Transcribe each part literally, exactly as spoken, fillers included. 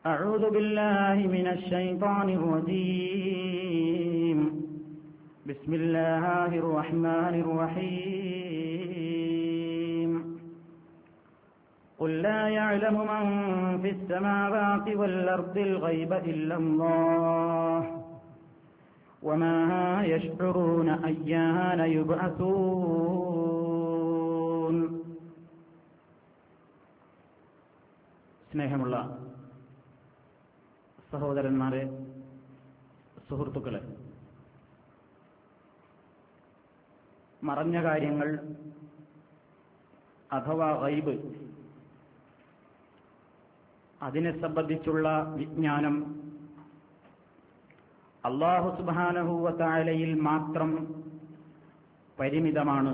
أعوذ بالله من الشيطان الرجيم بسم الله الرحمن الرحيم قل لا يعلم من في السماوات والأرض الغيب إلا الله وما يشعرون أيان يبعثون. സ്നേഹമുള്ള സഹോദരന്മാരെ, സുഹൃത്തുക്കളെ, മറഞ്ഞ കാര്യങ്ങൾ അഥവാ ഗൈബ്, അതിനെ സംബന്ധിച്ചുള്ള വിജ്ഞാനം അല്ലാഹു സുബ്ഹാനഹു വ തആലയിൽ മാത്രം പരിമിതമാണ്.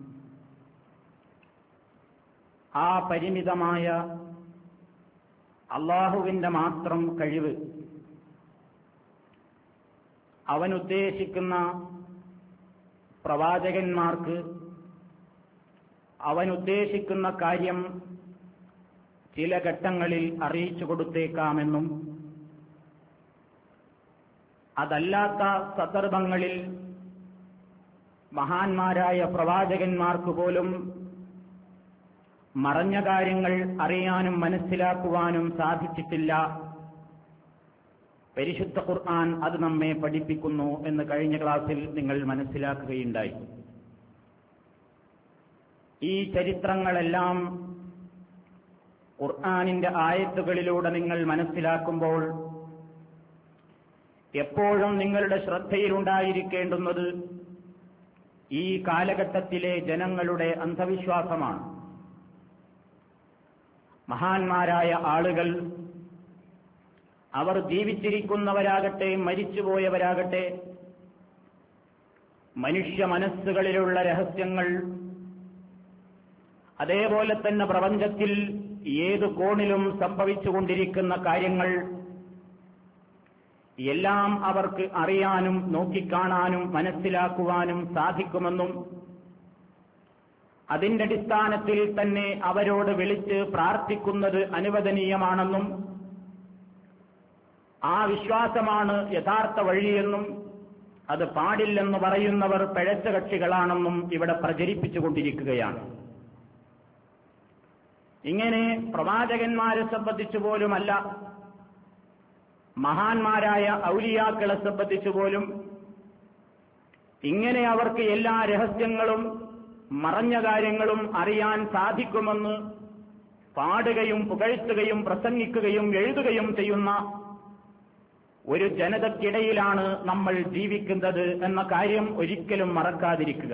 ആ പരിമിതമായ അല്ലാഹുവിന്റെ മാത്രം കഴിവ് അവനുദ്ദേശിക്കുന്ന പ്രവാചകന്മാർക്ക് അവനുദ്ദേശിക്കുന്ന കാര്യം ചില ഘട്ടങ്ങളിൽ അറിയിച്ചു കൊടുത്തേക്കാമെന്നും അതല്ലാത്ത സന്ദർഭങ്ങളിൽ മഹാന്മാരായ പ്രവാചകന്മാർക്ക് പോലും മറഞ്ഞ കാര്യങ്ങൾ അറിയാനും മനസ്സിലാക്കുവാനും സാധിച്ചിട്ടില്ല. പരിശുദ്ധ ഖുർആൻ അത് നമ്മെ പഠിപ്പിക്കുന്നു എന്ന് കഴിഞ്ഞ ക്ലാസ്സിൽ നിങ്ങൾ മനസ്സിലാക്കുകയുണ്ടായി. ഈ ചരിത്രങ്ങളെല്ലാം ഖുർആനിന്റെ ആയത്തുകളിലൂടെ നിങ്ങൾ മനസ്സിലാക്കുമ്പോൾ എപ്പോഴും നിങ്ങളുടെ ശ്രദ്ധയിലുണ്ടായിരിക്കേണ്ടുന്നത് ഈ കാലഘട്ടത്തിലെ ജനങ്ങളുടെ അന്ധവിശ്വാസമാണ്. മഹാന്മാരായ ആളുകൾ, അവർ ജീവിച്ചിരിക്കുന്നവരാകട്ടെ മരിച്ചുപോയവരാകട്ടെ, മനുഷ്യ മനസ്സുകളിലുള്ള രഹസ്യങ്ങൾ, അതേപോലെ തന്നെ പ്രപഞ്ചത്തിൽ ഏതു കോണിലും സംഭവിച്ചുകൊണ്ടിരിക്കുന്ന കാര്യങ്ങൾ എല്ലാം അവർക്ക് അറിയാനും നോക്കിക്കാണാനും മനസ്സിലാക്കുവാനും സാധിക്കുമെന്നും അതിന്റെ അടിസ്ഥാനത്തിൽ തന്നെ അവരോട് വിളിച്ച് പ്രാർത്ഥിക്കുന്നത് അനുവദനീയമാണെന്നും ആ വിശ്വാസമാണ് യഥാർത്ഥ വഴിയെന്നും അത് പാടില്ലെന്ന് പറയുന്നവർ പിഴച്ച കക്ഷികളാണെന്നും ഇവിടെ പ്രചരിപ്പിച്ചുകൊണ്ടിരിക്കുകയാണ്. ഇങ്ങനെ പ്രവാചകന്മാരെ സംബന്ധിച്ചു പോലുമല്ല, മഹാന്മാരായ ഔലിയാക്കളെ സംബന്ധിച്ചു പോലും ഇങ്ങനെ അവർക്ക് എല്ലാ രഹസ്യങ്ങളും മറഞ്ഞ കാര്യങ്ങളും അറിയാൻ സാധിക്കുമെന്ന് പാടുകയും പുകഴ്ത്തുകയും പ്രസംഗിക്കുകയും എഴുതുകയും ചെയ്യുന്ന ഒരു ജനതയ്ക്കിടയിലാണ് നമ്മൾ ജീവിക്കുന്നത് എന്ന കാര്യം ഒരിക്കലും മറക്കാതിരിക്കുക.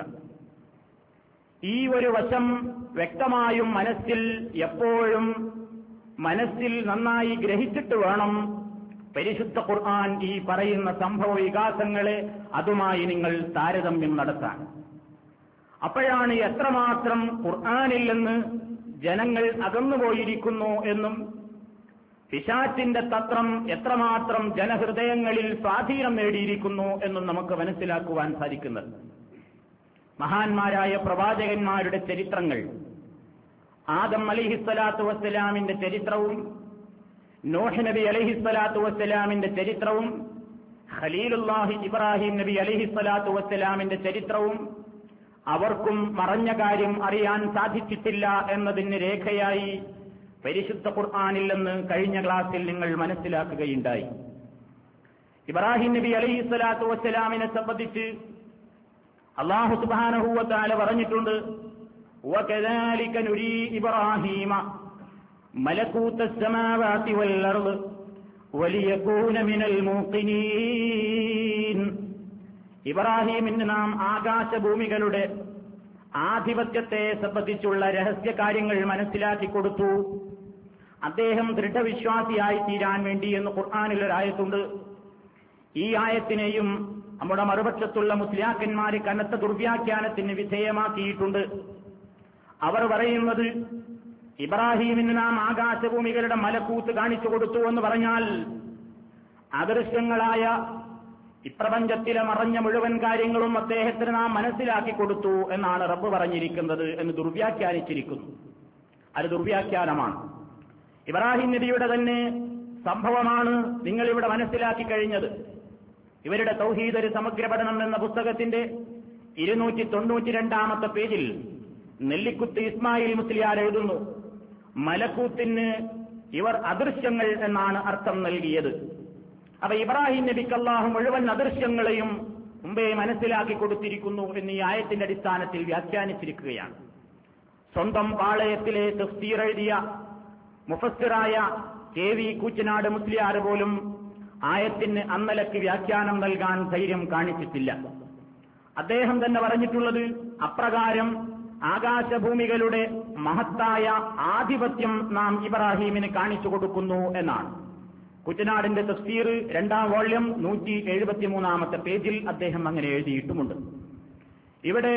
ഈ ഒരു വശം വ്യക്തമായും മനസ്സിൽ എപ്പോഴും മനസ്സിൽ നന്നായി ഗ്രഹിച്ചിട്ട് വേണം പരിശുദ്ധ ഖുർആൻ ഈ പറയുന്ന സംഭവ വികാസങ്ങളെ അതുമായി നിങ്ങൾ താരതമ്യം നടത്താൻ. അപ്പോഴാണ് എത്രമാത്രം ഖുർആനിൽ നിന്ന് ജനങ്ങൾ അകന്നുപോയിരിക്കുന്നു എന്നും പിശാചിന്റെ തത്വം എത്രമാത്രം ജനഹൃദയങ്ങളിൽ സ്വാധീനം നേടിയിരിക്കുന്നു എന്നും നമുക്ക് മനസ്സിലാക്കുവാൻ സാധിക്കുന്നത്. മഹാന്മാരായ പ്രവാചകന്മാരുടെ ചരിത്രങ്ങൾ, ആദം അലൈഹിസ്സലാത്തു വസ്സലാമിന്റെ ചരിത്രവും നൂഹ് നബി അലൈഹിസ്സലാത്തു വസ്സലാമിന്റെ ചരിത്രവും ഖലീലുല്ലാഹി ഇബ്രാഹിം നബി അലൈഹിസ്സലാത്തു വസ്സലാമിന്റെ ചരിത്രവും അവർക്കും മറഞ്ഞ കാര്യം അറിയാൻ സാധിച്ചിട്ടില്ല എന്നതിന് രേഖയായി പരിശുദ്ധ ഖുർആനിൽ നിന്ന് കഴിഞ്ഞ ക്ലാസ്സിൽ നിങ്ങൾ മനസ്സിലാക്കുകയുണ്ടായി. ഇബ്രാഹിം നബി അലൈഹിസ്സലാത്തു വസ്സലാമിനെ സംബന്ധിച്ച് അല്ലാഹു സുബ്ഹാനഹു വ തആല പറഞ്ഞിട്ടുണ്ട്, വകദാലിക നുരീ ഇബ്രാഹീമ മലകൂതസ് സമാവാതി വൽ അർദ് വലിയകൂന മിനൽ മൂഖിനീൻ. ഇബ്രാഹീമിന് നാം ആകാശഭൂമികളുടെ ആധിപത്യത്തെ സംബന്ധിച്ചുള്ള രഹസ്യ കാര്യങ്ങൾ മനസ്സിലാക്കി കൊടുത്തു. അദ്ദേഹം ദൃഢവിശ്വാസിയായി തീരാൻ വേണ്ടി എന്ന് ഖുർആനിൽ ഒരു ആയത്തുണ്ട്. ഈ ആയത്തിനെയും നമ്മുടെ മറുപക്ഷത്തുള്ള മുസ്ലിയാക്കന്മാരെ കനത്ത ദുർവ്യാഖ്യാനത്തിന് വിധേയമാക്കിയിട്ടുണ്ട്. അവർ പറയുന്നത് ഇബ്രാഹീമിന് നാം ആകാശഭൂമികളുടെ മലക്കൂത്ത് കാണിച്ചു കൊടുത്തു എന്ന് പറഞ്ഞാൽ അദൃശ്യങ്ങളായ ഇപ്രപഞ്ചത്തിലെ മറഞ്ഞ മുഴുവൻ കാര്യങ്ങളും അദ്ദേഹത്തിന് നാം മനസ്സിലാക്കി കൊടുത്തു എന്നാണ് റബ്ബ് പറഞ്ഞിരിക്കുന്നത് എന്ന് ദുർവ്യാഖ്യാനിച്ചിരിക്കുന്നു. അത് ദുർവ്യാഖ്യാനമാണ്. ഇബ്രാഹിം നബിയുടെ തന്നെ സംഭവമാണ് നിങ്ങളിവിടെ മനസ്സിലാക്കി കഴിഞ്ഞത്. ഇവരുടെ തൗഹീദ് ഒരു സമഗ്ര പഠനം എന്ന പുസ്തകത്തിന്റെ ഇരുന്നൂറ്റി തൊണ്ണൂറ്റി രണ്ടാമത്തെ പേജിൽ നെല്ലിക്കുത്ത് ഇസ്മായിൽ മുസ്ലിയാർ എഴുതുന്നു, മലക്കൂത്തിന് ഇവർ അദൃശ്യങ്ങൾ എന്നാണ് അർത്ഥം നൽകിയത്. അപ്പൊ ഇബ്രാഹിം നബിക്ക് അല്ലാഹു മുഴുവൻ അദൃശ്യങ്ങളെയും മുമ്പേ മനസ്സിലാക്കി കൊടുത്തിരിക്കുന്നു എന്ന് ഈ ആയത്തിന്റെ അടിസ്ഥാനത്തിൽ വ്യാഖ്യാനിച്ചിരിക്കുകയാണ്. സ്വന്തം പാളയത്തിലെ തഫ്സീർ എഴുതിയ മുഫസ്സിറായ കെ വി കൂറ്റനാട് മുസ്ലിയാർ പോലും ആയത്തിന് അന്നലക്ക് വ്യാഖ്യാനം നൽകാൻ ധൈര്യം കാണിച്ചിട്ടില്ല. അദ്ദേഹം തന്നെ പറഞ്ഞിട്ടുള്ളത് അപ്രകാരം ആകാശഭൂമികളുടെ മഹത്തായ ആധിപത്യം നാം ഇബ്രാഹീമിന് കാണിച്ചു കൊടുക്കുന്നു എന്നാണ്. കുറ്റനാടിന്റെ തഫ്സീർ രണ്ടാം വോള്യം നൂറ്റി എഴുപത്തിമൂന്നാമത്തെ പേജിൽ അദ്ദേഹം അങ്ങനെ എഴുതിയിട്ടുമുണ്ട്. ഇവിടെ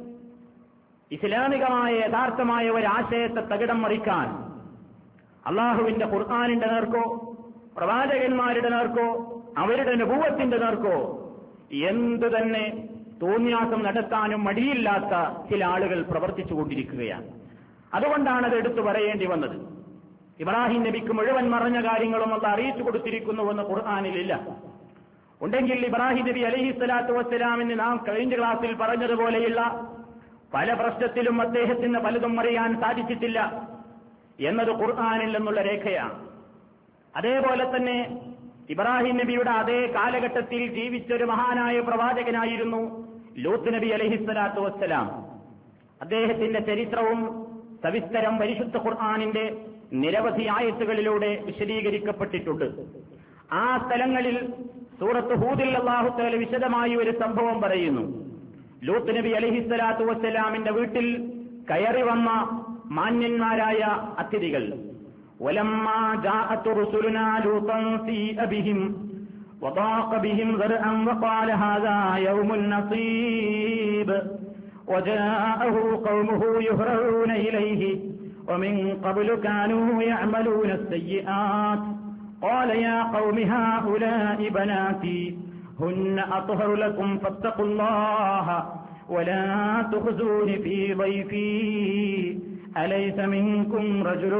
ഇസ്ലാമികമായ യഥാർത്ഥമായ ഒരാശയത്തെ തകിടം മറിക്കാൻ അള്ളാഹുവിന്റെ ഖുർആനിന്റെ നേർക്കോ പ്രവാചകന്മാരുടെ നേർക്കോ അവരുടെ നബുവത്തിന്റെ നേർക്കോ എന്തു തന്നെ തോന്നിയാസം നടത്താനും മടിയില്ലാത്ത ചില ആളുകൾ പ്രവർത്തിച്ചുകൊണ്ടിരിക്കുകയാണ്. അതുകൊണ്ടാണ് അത് എടുത്തു പറയേണ്ടി വന്നത്. ഇബ്രാഹിം നബിക്ക് മുഴുവൻ മറഞ്ഞ കാര്യങ്ങളും അത് അറിയിച്ചു കൊടുത്തിരിക്കുന്നുവെന്ന് ഖുർആനിലില്ല. ഉണ്ടെങ്കിൽ ഇബ്രാഹിം നബി അലൈഹി സ്വലാത്തു വസ്സലാമിന് നാം കഴിഞ്ഞ ക്ലാസ്സിൽ പറഞ്ഞതുപോലെയുള്ള പല പ്രശ്നത്തിലും അദ്ദേഹത്തിന് പലതും അറിയാൻ സാധിച്ചിട്ടില്ല എന്നത് ഖുർആനിൽ നിന്നുള്ള രേഖയാണ്. അതേപോലെ തന്നെ ഇബ്രാഹിം നബിയുടെ അതേ കാലഘട്ടത്തിൽ ജീവിച്ചൊരു മഹാനായ പ്രവാചകനായിരുന്നു ലൂത്ത് നബി അലൈഹി സ്വലാത്തു വസ്സലാം. അദ്ദേഹത്തിന്റെ ചരിത്രവും സവിസ്തരം പരിശുദ്ധ ഖുർആനിന്റെ നിരവധി ആയത്തുകളിലൂടെ വിശദീകരിക്കപ്പെട്ടിട്ടുണ്ട്. ആ സ്ഥലങ്ങളിൽ സൂറത്ത് ഹൂദിൽ അല്ലാഹു തആല വിശദമായി ഒരു സംഭവം പറയുന്നു. ലൂത്ത് നബി അലൈഹിസ്സലാത്തു വസ്സലാമിന്റെ വീട്ടിൽ കയറി വന്ന മാന്യന്മാരായ അതിഥികൾ വലമ്മാ ജാഅത് റുസുലുനാ ലൂതൻ സീഅ ബിഹിം വദാഖ ബിഹിം ദർഅൻ വഖാല ഹാദാ യൗമുൻ നസീബ് വജാഅഹു ഖൗമുഹു യുഹ്റഊന ഇലൈഹി ومن قبل كانوا يعملون السيئات قال يا قوم هؤلاء بناتي هن أطهر لكم فاتقوا الله ولا تخزون في ضيفي أليس منكم رجل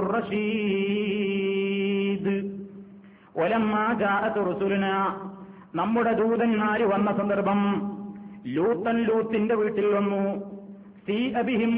رشيد ولما جاءت رسلنا നമ്മുടെ ദൂതന്മാര് വന്ന സന്ദർഭം ലൂത്തൻ ലൂത്തിന്റെ വീട്ടിൽ വന്നു. സീ അബിഹിം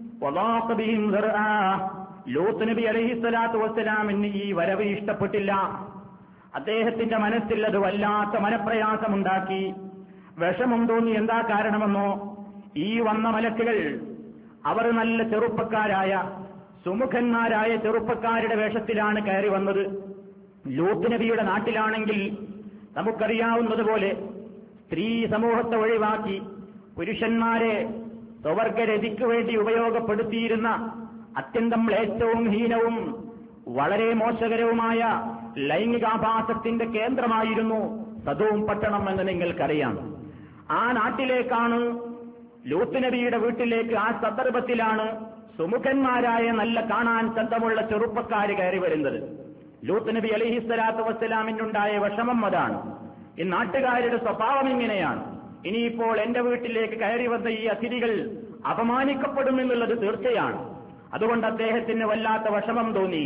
ലൂത്ത് നബി അലൈഹിസ്സലാത്തു വസ്സലാമിന് ഈ വരവ് ഇഷ്ടപ്പെട്ടില്ല. അദ്ദേഹത്തിന്റെ മനസ്സിൽ അത് വല്ലാത്ത മനപ്രയാസമുണ്ടാക്കി, വിഷമം തോന്നി. എന്താ കാരണമെന്നോ, ഈ വന്ന മലക്കുകൾ അവർ നല്ല ചെറുപ്പക്കാരായ സുമുഖന്മാരായ ചെറുപ്പക്കാരുടെ വേഷത്തിലാണ് കയറി വന്നത്. ലൂത്ത് നബിയുടെ നാട്ടിലാണെങ്കിൽ നമുക്കറിയാവുന്നതുപോലെ സ്ത്രീ സമൂഹത്തെ ഒഴിവാക്കി പുരുഷന്മാരെ സ്വവർഗരതിക്ക് വേണ്ടി ഉപയോഗപ്പെടുത്തിയിരുന്ന അത്യന്തം മ്ലേച്ഛവും ഹീനവും വളരെ മോശകരവുമായ ലൈംഗികാഭാസത്തിന്റെ കേന്ദ്രമായിരുന്നു സദോം പട്ടണം എന്ന് നിങ്ങൾക്കറിയാം. ആ നാട്ടിലേക്കാണ് ലൂത്ത് നബിയുടെ വീട്ടിലേക്ക് ആ സന്ദർഭത്തിലാണ് സുമുഖന്മാരായ നല്ല കാണാൻ ചന്തമുള്ള ചെറുപ്പക്കാര് കയറി വരുന്നത്. ലൂത്ത് നബി അലൈഹിസ്സലാത്തു വസ്സലാമിനുണ്ടായ വിഷമം അതാണ്. ഈ നാട്ടുകാരുടെ സ്വഭാവം ഇങ്ങനെയാണ്. ഇനിയിപ്പോൾ എന്റെ വീട്ടിലേക്ക് കയറി വന്ന ഈ അതിഥികൾ അപമാനിക്കപ്പെടുമെന്നുള്ളത് തീർച്ചയാണ്. അതുകൊണ്ട് അദ്ദേഹത്തിന് വല്ലാത്ത വിഷമം തോന്നി.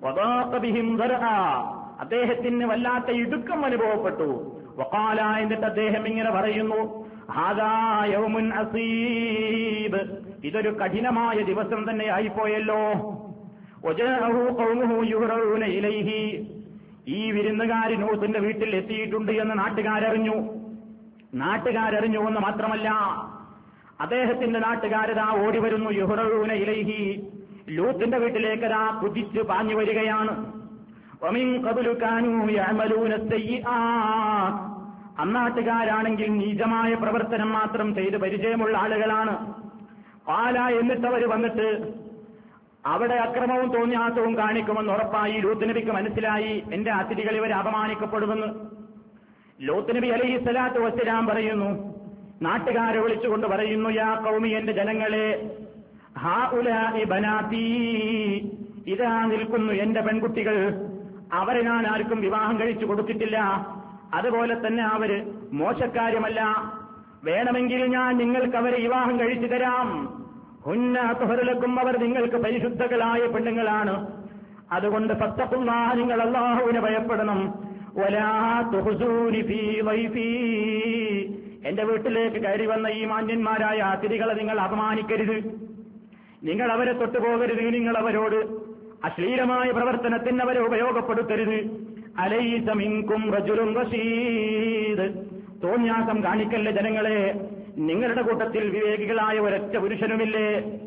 അദ്ദേഹത്തിന് വല്ലാത്ത ഇടുക്കം അനുഭവപ്പെട്ടു. വഖാല, എന്നിട്ട് അദ്ദേഹം ഇങ്ങനെ പറയുന്നു, ഹാദാ യൗമുൻ അസീബ്, ഇതൊരു കഠിനമായ ദിവസം തന്നെ ആയിപ്പോയല്ലോ. വജാഅഹു ഖൗമുഹു യുഹ്റഊന ഇലൈഹി, ഈ വിരുന്നുകാരി ലൂത്തിന്റെ വീട്ടിൽ എത്തിയിട്ടുണ്ട് എന്ന് നാട്ടുകാരറിഞ്ഞു. നാട്ടുകാരറിഞ്ഞു എന്ന് മാത്രമല്ല, അദ്ദേഹത്തിന്റെ നാട്ടുകാരതാ ഓടി വരുന്നു. യുഹ്റഊന ഇലൈഹി, ലൂത്തിന്റെ വീട്ടിലേക്കതാ കുതിച്ചു പാഞ്ഞു വരികയാണ്. വമിൻ ഖബ്ലു കാനൂ യഅമലൂന സയ്യിആത്ത്, അന്നാട്ടുകാരാണെങ്കിൽ നീചമായ പ്രവർത്തനം മാത്രം ചെയ്ത് പരിചയമുള്ള ആളുകളാണ്. ഖാല, എന്നിട്ട് അവർ വന്നിട്ട് അവിടെ അക്രമവും തോന്നിയാസവും കാണിക്കുമെന്ന് ഉറപ്പായി. ലൂത്ത് നബിക്ക് മനസ്സിലായി, എന്റെ അതിഥികൾ ഇവരെ അപമാനിക്കപ്പെടുമെന്ന്. ലൂത്ത് നബി അലൈഹിസ്സലാത്തു വസ്സലാം പറയുന്നു, നാട്ടുകാരെ വിളിച്ചുകൊണ്ട് പറയുന്നു, യാ ഖൗമി, എന്റെ ജനങ്ങളെ, ഹൗലാഇ ബനാതീ, ഇതാ നിൽക്കുന്നു എന്റെ പെൺകുട്ടികൾ. അവരെ ഞാൻ ആർക്കും വിവാഹം കഴിച്ചു കൊടുത്തിട്ടില്ല. അതുപോലെ തന്നെ അവര് മോശക്കാരുമല്ല. വേണമെങ്കിൽ ഞാൻ നിങ്ങൾക്ക് അവരെ വിവാഹം കഴിച്ചു തരാം. ഹുന്ന തുഹറുലക്കും, അവർ നിങ്ങൾക്ക് പരിശുദ്ധകളായ പെണ്ണുങ്ങളാണ്. അതുകൊണ്ട് ഫത്തഖുല്ലാഹ, നിങ്ങൾ അല്ലാഹുവിനെ ഭയപ്പെടണം. വലാ തുഹ്സൂനി ഫീ വൈഫീ, എന്റെ വീട്ടിലേക്ക് കയറി വന്ന ഈ മാന്യന്മാരായ അതിഥികളെ നിങ്ങൾ അപമാനിക്കരുത്, നിങ്ങൾ അവരെ തൊട്ടുപോകരുത്, നിങ്ങൾ അവരോട് അശ്ലീലമായ പ്രവർത്തനത്തിന് അവരെ ഉപയോഗപ്പെടുത്തരുത്. അലൈസ മിൻകും റജുലുൻ റശീദ്, തോന്യാസം കാണിക്കല്ലേ ജനങ്ങളെ, നിങ്ങളുടെ കൂട്ടത്തിൽ വിവേകികളായ ഒരൊറ്റ പുരുഷനുമില്ലേ?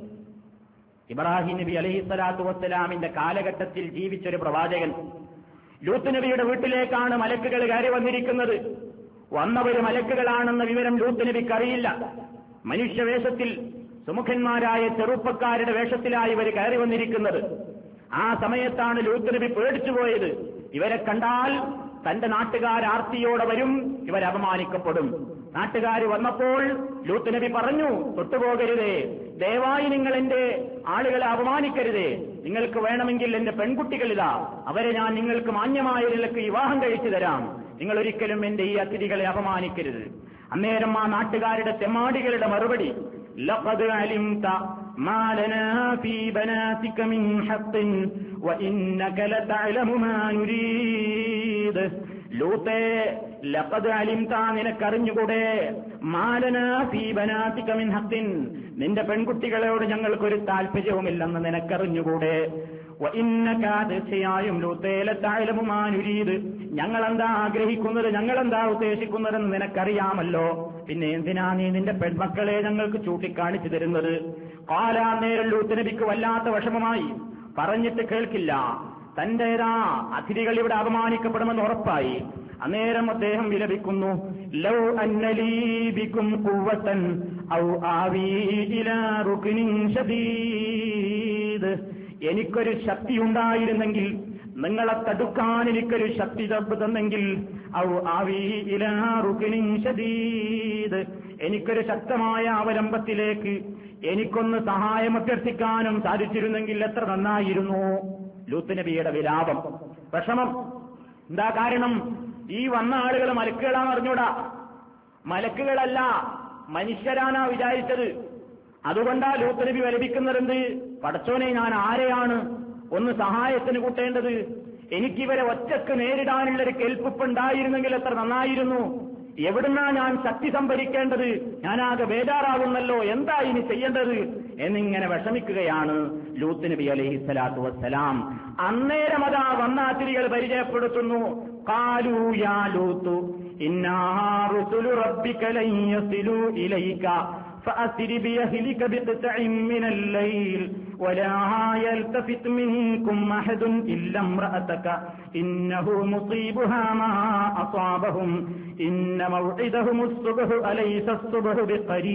ഇബ്രാഹിം നബി അലൈഹിസ്സലാത്തു വസ്സലാമിന്റെ കാലഘട്ടത്തിൽ ജീവിച്ചൊരു പ്രവാചകൻ. ലൂത്ത് നബിയുടെ വീട്ടിലേക്കാണ് മലക്കുകൾ കയറി വന്നിരിക്കുന്നത്. വന്നവര് മലക്കുകളാണെന്ന വിവരം ലൂത്ത് നബിക്ക് അറിയില്ല. മനുഷ്യവേഷത്തിൽ സുമുഖന്മാരായ ചെറുപ്പക്കാരുടെ വേഷത്തിലായി ഇവർ കയറി വന്നിരിക്കുന്നത്. ആ സമയത്താണ് ലൂത്ത് നബി പേടിച്ചുപോയത്. ഇവരെ കണ്ടാൽ തന്റെ നാട്ടുകാർ ആർത്തിയോടെ വരും, ഇവർ അപമാനിക്കപ്പെടും. നാട്ടുകാർ വന്നപ്പോൾ ലൂത്ത് നബി പറഞ്ഞു, തൊട്ടുപോകരുതേ, ദയവായി നിങ്ങൾ എന്റെ ആളുകളെ അപമാനിക്കരുതേ, നിങ്ങൾക്ക് വേണമെങ്കിൽ എന്റെ പെൺകുട്ടികളിതാ, അവരെ ഞാൻ നിങ്ങൾക്ക് മാന്യമായ നിലക്ക് വിവാഹം കഴിച്ചു തരാം, നിങ്ങൾ ഒരിക്കലും എന്റെ ഈ അതിഥികളെ അപമാനിക്കരുത്. അന്നേരം ആ നാട്ടുകാരുടെ തെമ്മാടികളുടെ മറുപടി, ലഖദ് അലിംത മാ ലനാ ഫീ ബനാതിക മിൻ ഹഖ്ൻ വഇന്നക ലതഅലമു മാ നുരീദ്. ലൂത്തേ, ലഖദ് അലിംത, നിനക്കറിഞ്ഞുകൂടെ, മാ ലനാ ഫീ ബനാതിക മിൻ ഹഖ്ൻ, നിന്റെ പെൺകുട്ടികളോട് ഞങ്ങൾക്കൊരു താല്പര്യവുമില്ലെന്ന് നിനക്കറിഞ്ഞുകൂടെ. വഇന്നക, തീർച്ചയായും ലൂത്തേ, ലതഅലമു മാ നുരീദ്, ഞങ്ങളെന്താ ആഗ്രഹിക്കുന്നത്, ഞങ്ങളെന്താ ഉദ്ദേശിക്കുന്നതെന്ന് നിനക്കറിയാമല്ലോ, പിന്നെ എന്തിനാ നീ നിന്റെ പെൺമക്കളെ ഞങ്ങൾക്ക് ചൂണ്ടിക്കാണിച്ചു തരുന്നത്? ഖാലാ, നേരം ലൂത്ത് നബിക്ക് വല്ലാത്ത വിഷമമായി. പറഞ്ഞിട്ട് കേൾക്കില്ല, തന്റേതാ അതിഥികൾ ഇവിടെ അപമാനിക്കപ്പെടുമെന്ന് ഉറപ്പായി. അന്നേരം അദ്ദേഹം വിലപിക്കുന്നു, ലൗ അന്നലീ ബികും ഖുവ്വതൻ ഔ ആവീ ഇലാ റുക്നിൻ ശദീദ്, എനിക്കൊരു ശക്തിയുണ്ടായിരുന്നെങ്കിൽ, നിങ്ങളെ തടുക്കാൻ എനിക്കൊരു ശക്തി തന്നെങ്കിൽ, ഔ ആവീ ഇലാ റുക്നിൻ ശദീദ്, എനിക്കൊരു ശക്തമായ അവലംബത്തിലേക്ക് എനിക്കൊന്ന് സഹായം അഭ്യർത്ഥിക്കാനും സാധിച്ചിരുന്നെങ്കിൽ എത്ര നന്നായിരുന്നു. ലൂത്ത് നബിയുടെ വിലാപം, വിഷമം. എന്താ കാരണം? ഈ വന്ന ആളുകൾ മലക്കുകളാന്ന് അറിഞ്ഞൂടാ, മലക്കുകളല്ല മനുഷ്യരാനാ വിചാരിച്ചത്. അതുകൊണ്ടാ ലൂത്ത് നബി വിലപിക്കുന്നതെന്ത്? പടച്ചോനെ, ഞാൻ ആരെയാണ് ഒന്ന് സഹായത്തിന് കൂട്ടേണ്ടത്? എനിക്കിവരെ ഒറ്റക്ക് നേരിടാനുള്ളൊരു കെൽപ്പുണ്ടായിരുന്നെങ്കിൽ എത്ര നന്നായിരുന്നു. എവിടുന്നാ ഞാൻ ശക്തി സംഭരിക്കേണ്ടത്? ഞാനാകെ ബേജാറാകുന്നല്ലോ, എന്താ ഇനി ചെയ്യേണ്ടത് എന്നിങ്ങനെ വിഷമിക്കുകയാണ് ലൂത്ത് നബി അലൈഹിസ്സലാത്തു വസ്സലാം. അന്നേരം അതാ വന്ന അതിഥികൾ പരിചയപ്പെടുത്തുന്നു, ഖാലൂ യാ ലൂത്ത് ഇന്നാ റുസുലു റബ്ബിക ലൻ യസിലൂ ഇലൈക ഫഅസ്രി ബിഅഹ്ലിക ബിഖ്തഇൻ മിനൽ ലൈൽ വലാ യൽതഫിത് മിൻകും അഹദുൻ ഇല്ലാ ഇംറഅതക ഇന്നഹു മുസീബുഹാ മാ അസാബഹും ഇന്ന മൗഇദഹുമുസ് സുബ്ഹു അലൈസ അസ്സുബ്ഹു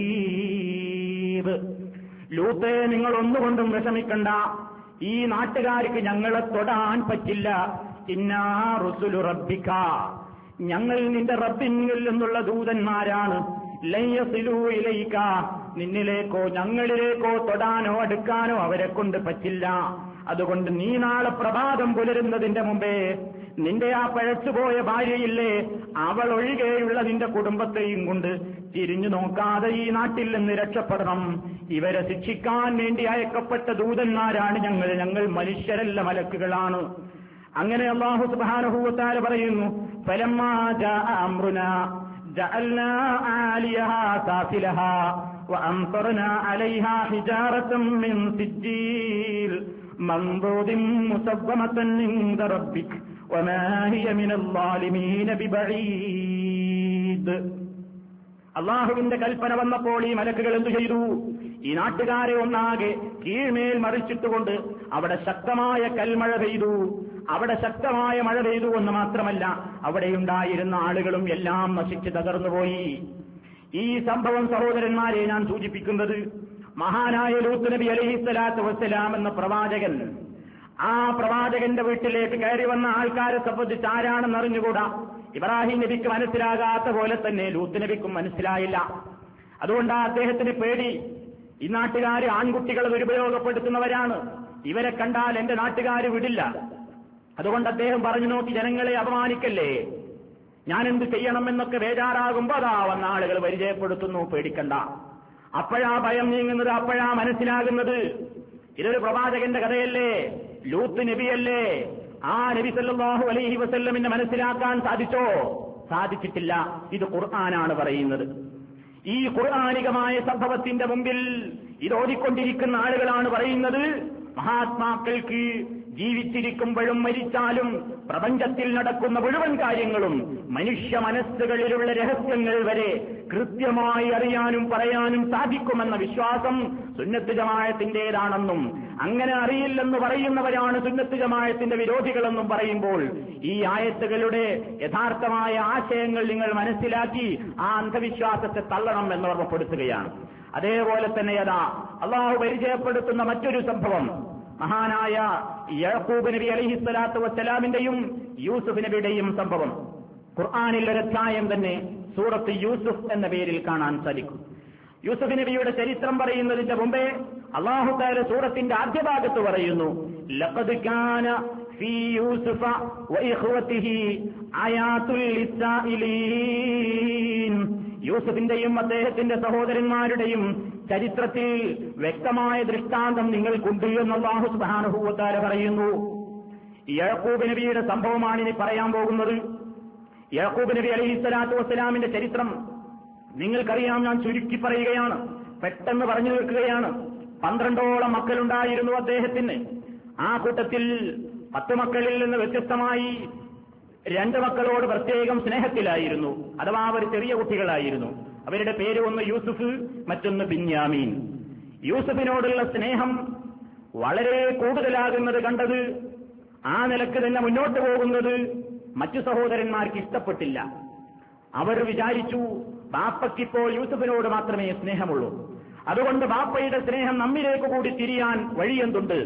ബിഖരീബ്. ലൂത്തേ, നിങ്ങൾ ഒന്നുകൊണ്ടും വിഷമിക്കണ്ട, ഈ നാട്ടുകാർക്ക് ഞങ്ങളെ തൊടാൻ പറ്റില്ല. ഇന്നാ റുസുലു റബ്ബിക, ഞങ്ങൾ നിന്റെ റബ്ബിൽ നിന്നുള്ള ദൂതന്മാരാണ്. ലൻ യസിലൂ ഇലൈക, നിന്നിലേക്കോ ഞങ്ങളിലേക്കോ തൊടാനോ അടുക്കാനോ അവരെ കൊണ്ട് പറ്റില്ല. അതുകൊണ്ട് നീ നാളെ പ്രഭാതം പുലരുന്നതിന്റെ മുമ്പേ നിന്റെ ആ പഴച്ചുപോയ ഭാര്യയില്ലേ, അവൾ ഒഴികെയുള്ള നിന്റെ കുടുംബത്തെയും കൊണ്ട് തിരിഞ്ഞു നോക്കാതെ ഈ നാട്ടിൽ നിന്ന് രക്ഷപ്പെടണം. ഇവരെ ശിക്ഷിക്കാൻ വേണ്ടി അയക്കപ്പെട്ട ദൂതന്മാരാണ് ഞങ്ങൾ, ഞങ്ങൾ മനുഷ്യരല്ല മലക്കുകളാണ്. അങ്ങനെ അല്ലാഹു സുബ്ഹാനഹു വ തആല പറയുന്നു, ഫലമ്മാ ജാഅ അംറുനാ ജഅൽനാ ആലിയഹാ സാഫിലഹാ വഅംതർനാ അലൈഹാ ഹിജാറതൻ മിൻ സിജ്ജീൽ മൻദൂദിൻ മുസവ്വമതൻ ഇൻദ റബ്ബിക വമാ ഹിയ മിനൽ ളാലിമീന ബിബഈദ്. അള്ളാഹുവിന്റെ കൽപ്പന വന്നപ്പോൾ ഈ മലക്കുകൾ എന്തു ചെയ്തു? ഈ നാട്ടുകാരെ ഒന്നാകെ കീഴ്മേൽ മറിച്ചിട്ടുകൊണ്ട് അവിടെ ശക്തമായ കൽമഴ പെയ്തു. അവിടെ ശക്തമായ മഴ പെയ്തു എന്ന് മാത്രമല്ല, അവിടെയുണ്ടായിരുന്ന ആളുകളും എല്ലാം നശിച്ച് തകർന്നുപോയി. ഈ സംഭവം സഹോദരന്മാരെ ഞാൻ സൂചിപ്പിക്കുന്നത്, മഹാനായ ലൂത്ത് നബി അലൈഹിസ്സലാത്തു വസ്സലാം എന്ന പ്രവാചകൻ, ആ പ്രവാചകന്റെ വീട്ടിലേക്ക് കയറി വന്ന ആൾക്കാരെ സംബന്ധിച്ച് ആരാണെന്ന് അറിഞ്ഞുകൂടാ. ഇബ്രാഹിം നബിക്ക് മനസ്സിലാകാത്ത പോലെ തന്നെ ലൂത്ത് നബിക്കും മനസ്സിലായില്ല. അതുകൊണ്ട് അദ്ദേഹത്തിന് പേടി. ഈ നാട്ടുകാർ ആൺകുട്ടികളെ ദുരുപയോഗപ്പെടുത്തുന്നവരാണ്, ഇവരെ കണ്ടാൽ എന്റെ നാട്ടുകാർ വിടില്ല. അതുകൊണ്ട് അദ്ദേഹം പറഞ്ഞു നോക്കി, ജനങ്ങളെ അപമാനിക്കല്ലേ, ഞാൻ എന്ത് ചെയ്യണമെന്നൊക്കെ ബേജാറാകുമ്പോ അതാ വന്ന ആളുകൾ പരിചയപ്പെടുത്തുന്നു, പേടിക്കണ്ട. അപ്പോഴാ ഭയം നീങ്ങുന്നത്, അപ്പോഴാ മനസ്സിലാകുന്നത് ഇതൊരു പ്രവാചകന്റെ കഥയല്ലേ, ലൂത്ത് നബിയല്ലേ? ആ നബി സല്ലല്ലാഹു അലൈഹി വസല്ലമിനെ മനസ്സിലാക്കാൻ സാധിച്ചോ? സാധിച്ചിട്ടില്ല. ഇത് ഖുർആനാണ് പറയുന്നത്. ഈ ഖുർആനികമായ സംഭവത്തിന്റെ മുമ്പിൽ ഇത് ഓതിക്കൊണ്ടിരിക്കുന്ന ആളുകളാണ് പറയുന്നത്, മഹാത്മാക്കൾക്ക് ജീവിച്ചിരിക്കുമ്പോഴും മരിച്ചാലും പ്രപഞ്ചത്തിൽ നടക്കുന്ന മുഴുവൻ കാര്യങ്ങളും മനുഷ്യ മനസ്സുകളിലുള്ള രഹസ്യങ്ങൾ വരെ കൃത്യമായി അറിയാനും പറയാനും സാധിക്കുമെന്ന വിശ്വാസം സുന്നത്ത് ജമാഅത്തിന്റേതാണെന്നും അങ്ങനെ അറിയില്ലെന്ന് പറയുന്നവരാണ് സുന്നത്ത് ജമാഅത്തിന്റെ വിരോധികളെന്നും പറയുമ്പോൾ ഈ ആയത്തുകളുടെ യഥാർത്ഥമായ ആശയങ്ങൾ നിങ്ങൾ മനസ്സിലാക്കി ആ അന്ധവിശ്വാസത്തെ തള്ളണം എന്ന് ഓർമ്മപ്പെടുത്തുകയാണ്. അതേപോലെ തന്നെ അതാ അള്ളാഹു പരിചയപ്പെടുത്തുന്ന മറ്റൊരു സംഭവം മഹാനായ യാക്കൂബ് നബി അലൈഹിസ്സലാത്തു വസ്സലാമിന്റെയും യൂസുഫ് നബിയുടെയും സംഭവം. ഖുർആനിൽ ഒരു അധ്യായം തന്നെ സൂറത്ത് യൂസുഫ് എന്ന പേരിൽ കാണാൻ സാധിക്കും. യൂസുഫ് നബിയുടെ ചരിത്രം പറയുന്നതിന്റെ മുമ്പേ അല്ലാഹു തആല സൂറത്തിന്റെ ആദ്യ ഭാഗത്ത് പറയുന്നു, ലഖദ് കാന ഫീ യൂസുഫ വഇഖ്വതിഹി ആയാതുൽ ലിസ്സായിലീൻ. യൂസുഫിന്റെയും അദ്ദേഹത്തിന്റെ സഹോദരന്മാരുടെയും ചരിത്രത്തിൽ വ്യക്തമായ ദൃഷ്ടാന്തം നിങ്ങൾക്കുണ്ട് എന്ന് അല്ലാഹു സുബ്ഹാനഹു വ തആല പറയുന്നു. യാക്കൂബ് നബിയുടെ സംഭവമാണ് ഇനി പറയാൻ പോകുന്നത്. യാക്കൂബ് നബി അലൈഹിസ്സലാത്തു വസ്സലാമിന്റെ ചരിത്രം നിങ്ങൾക്കറിയാം. ഞാൻ ചുരുക്കി പറയുകയാണ്, പെട്ടെന്ന് പറഞ്ഞു തീർക്കുകയാണ്. പന്ത്രണ്ടോളം മക്കളുണ്ടായിരുന്നു അദ്ദേഹത്തിന്. ആ കൂട്ടത്തിൽ പത്ത് മക്കളിൽ നിന്ന് വ്യത്യസ്തമായി രണ്ട് മക്കളോട് പ്രത്യേകം സ്നേഹത്തിലായിരുന്നു. അഥവാ അവർ ചെറിയ കുട്ടികളായിരുന്നു. അവരുടെ പേര് ഒന്ന് യൂസുഫ്, മറ്റൊന്ന് ബിന്യാമീൻ. യൂസുഫിനോടുള്ള സ്നേഹം വളരെ കൂടുതലാകുന്നത് കണ്ടത്, ആ നിലക്ക് തന്നെ മുന്നോട്ട് പോകുന്നത് മറ്റു സഹോദരന്മാർക്ക് ഇഷ്ടപ്പെട്ടില്ല. അവർ വിചാരിച്ചു, ബാപ്പയ്ക്കിപ്പോൾ യൂസുഫിനോട് മാത്രമേ സ്നേഹമുള്ളൂ, അതുകൊണ്ട് ബാപ്പയുടെ സ്നേഹം നമ്മിലേക്ക് കൂടി തിരിയാൻ വഴിയെന്തുണ്ട്?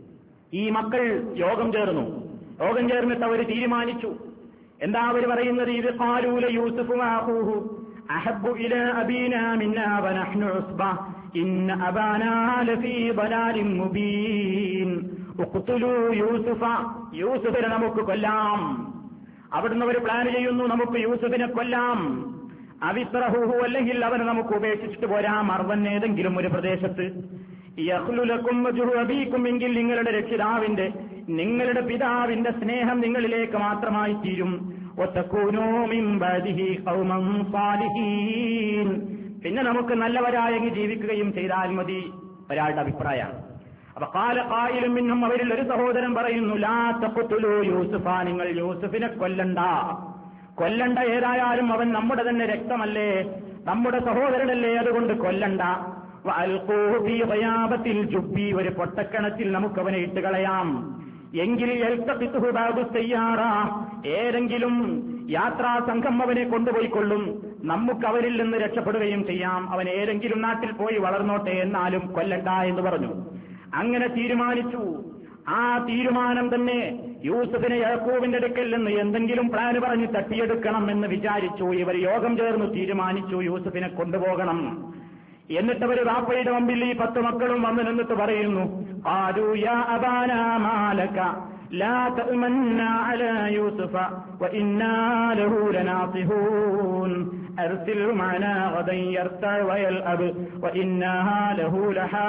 ഈ മക്കൾ യോഗം ചേർന്നു. യോഗം ചേർന്നിട്ട് അവർ തീരുമാനിച്ചു. എന്താ അവർ പറയുന്നത്? ഇത് ഖാലൂല യൂസുഫു വഅഖൂഹു അഹബ്ബു ഇലാ അബീനാ മിന്നാ വനഹ്നു ഉസ്ബ ഇന്ന അബാനാ ലഫീ ളലാലിൻ മുബീൻ ഉഖ്തുലൂ യൂസുഫ. യൂസുഫിനെ നമുക്ക് കൊല്ലാം. അവിടുന്ന് ഒരു പ്ലാൻ ചെയ്യുന്നു, നമുക്ക് യൂസുഫിനെ കൊല്ലാം. അവിത്രഹുഹു, അല്ലെങ്കിൽ അവനെ നമുക്ക് ഉപേക്ഷിച്ചിട്ട് പോരാം അർവൻ ഏതെങ്കിലും ഒരു പ്രദേശത്ത്. യഖ്ലുലക്കും വജ്ഹു അബീക്കും, എങ്കിൽ നിങ്ങളുടെ രക്ഷിതാവിന്റെ നിങ്ങളുടെ പിതാവിന്റെ സ്നേഹം നിങ്ങളിലേക്ക് മാത്രമായി തീരും. വതകൂനൂ മിൻ ബഅദിഹി ഖൗമൻ സാലിഹീൻ, പിന്നെ നമുക്ക് നല്ലവരായി ജീവിക്കുകയും ചെയ്താൽ മതി. ഒരാളുടെ അഭിപ്രായമാണ്. അപ്പൊ ഖാല ഖായിലും മിൻഹും, അവരിൽ ഒരു സഹോദരൻ പറയുന്നു, ലാ തഖ്തുലൂ യൂസുഫ, നിങ്ങൾ യൂസുഫിനെ കൊല്ലണ്ട. കൊല്ലണ്ട, ഏതായാലും അവൻ നമ്മുടെ തന്നെ രക്തമല്ലേ, നമ്മുടെ സഹോദരനല്ലേ, അതുകൊണ്ട് കൊല്ലണ്ട. വഅൽഖൂഹു ഫീ ഖയാബത്തിൽ ജുബ്ബി, ഒരു പൊട്ടക്കണത്തിൽ നമുക്ക് അവനെ ഇട്ട് കളയാം. എങ്കിൽ യൽതഖിതുഹു ബഅദു സയ്യാറ, ഏതെങ്കിലും യാത്രാ സംഘം അവനെ കൊണ്ടുപോയിക്കൊള്ളും, നമുക്ക് അവരിൽ നിന്ന് രക്ഷപ്പെടുകയും ചെയ്യാം. അവൻ ഏതെങ്കിലും നാട്ടിൽ പോയി വളർന്നോട്ടെ, എന്നാലും കൊല്ലണ്ട എന്ന് പറഞ്ഞു. അങ്ങനെ തീരുമാനിച്ചു. ആ തീരുമാനം തന്നെ യൂസുഫിനെ യാക്കൂബിന്റെ അടുക്കൽ നിന്ന് എന്തെങ്കിലും പ്ലാന് പറഞ്ഞ് തട്ടിയെടുക്കണം എന്ന് വിചാരിച്ചു. ഇവർ യോഗം ചേർന്ന് തീരുമാനിച്ചു യൂസുഫിനെ കൊണ്ടുപോകണം. എന്നിട്ടവർ വാപ്പയുടെ മുമ്പിൽ ഈ പത്ത് മക്കളും വന്നു നിന്നിട്ട് പറയുന്നു, ഖാലൂ യാ അബാനാ മാലക ലാ തഅമന്നാ അലാ യൂസുഫ വഇന്നാ ലഹു ലനാസിഹൂൻ അർസിൽഹു മഅനാ ഗദൻ യർതഅ വയൽഅബ് വഇന്നാ ലഹു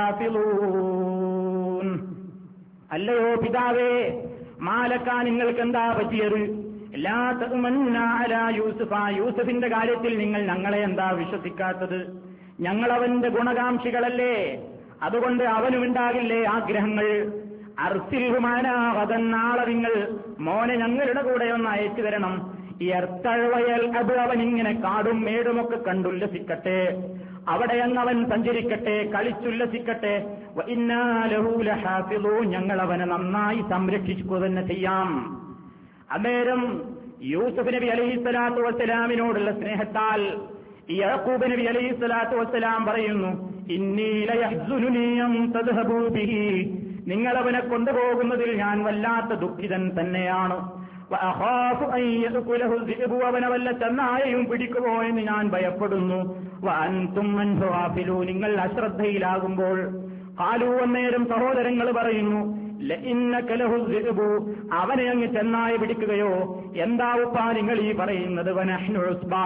ലഹാഫിളൂൻ. അല്ലയോ പിതാവേ, മാലക്ക, നിങ്ങൾക്ക് എന്താ പറ്റിയത്? ലാ തഅമന്നാ അലാ യൂസുഫ, യൂസുഫിന്റെ കാര്യത്തിൽ നിങ്ങൾ ഞങ്ങളെ എന്താ വിശ്വസിക്കാത്തത്? ഞങ്ങളവന്റെ ഗുണകാംക്ഷികളല്ലേ, അതുകൊണ്ട് അവനുമുണ്ടാകില്ലേ ആഗ്രഹങ്ങൾ? അർസിൽഹു മഅനാ ഗദൻ, നാളെ നിങ്ങൾ മോനെ ഞങ്ങളുടെ കൂടെ ഒന്ന് അയച്ചു തരണം. യർതഅവയൽ അബ്, അവനിങ്ങനെ കാടും മേടുമൊക്കെ കണ്ടുല്ലസിക്കട്ടെ, അവിടെ അങ്ങവൻ സഞ്ചരിക്കട്ടെ, കളിച്ചുല്ലസിക്കട്ടെ. വഇന്നാ ലഹു ലഹാഫിളൂൻ, ഞങ്ങൾ അവനെ നന്നായി സംരക്ഷിക്കുക തന്നെ ചെയ്യാം. അന്നേരം യൂസുഫ് നബി അലൈഹിസ്സലാത്തു വസ്സലാമിനോടുള്ള സ്നേഹത്താൽ യാക്കൂബ് നബി അലൈഹിസ്സലാത്തു വസ്സലാം പറയുന്നു, ഇന്നീ ലയഹ്സുനുനീ അൻ തദ്ഹബൂ ബിഹി, നിങ്ങളവനെ കൊണ്ടുപോകുന്നതിൽ ഞാൻ വല്ലാത്ത ദുഃഖിതൻ തന്നെയാണ്. വഅഖാഫു അൻ യഅകുലഹു ദിഅബു, അവനെ വല്ല ചെന്നായയും പിടിക്കുമോ എന്ന് ഞാൻ ഭയപ്പെടുന്നു. വഅൻതും അൻഹു ഗാഫിലൂൻ, നിങ്ങൾ അശ്രദ്ധയിലാകുമ്പോൾ. ഖാലൂ, അന്നേരം സഹോദരങ്ങൾ പറയുന്നു, ലഇന്നക ലഹു ദിഅബു, അവനെ അങ്ങ് ചെന്നായ പിടിക്കുകയോ? എന്താ ഉപ്പാ നിങ്ങൾ ഈ പറയുന്നത്? വനഹ്നു ഉസ്ബ,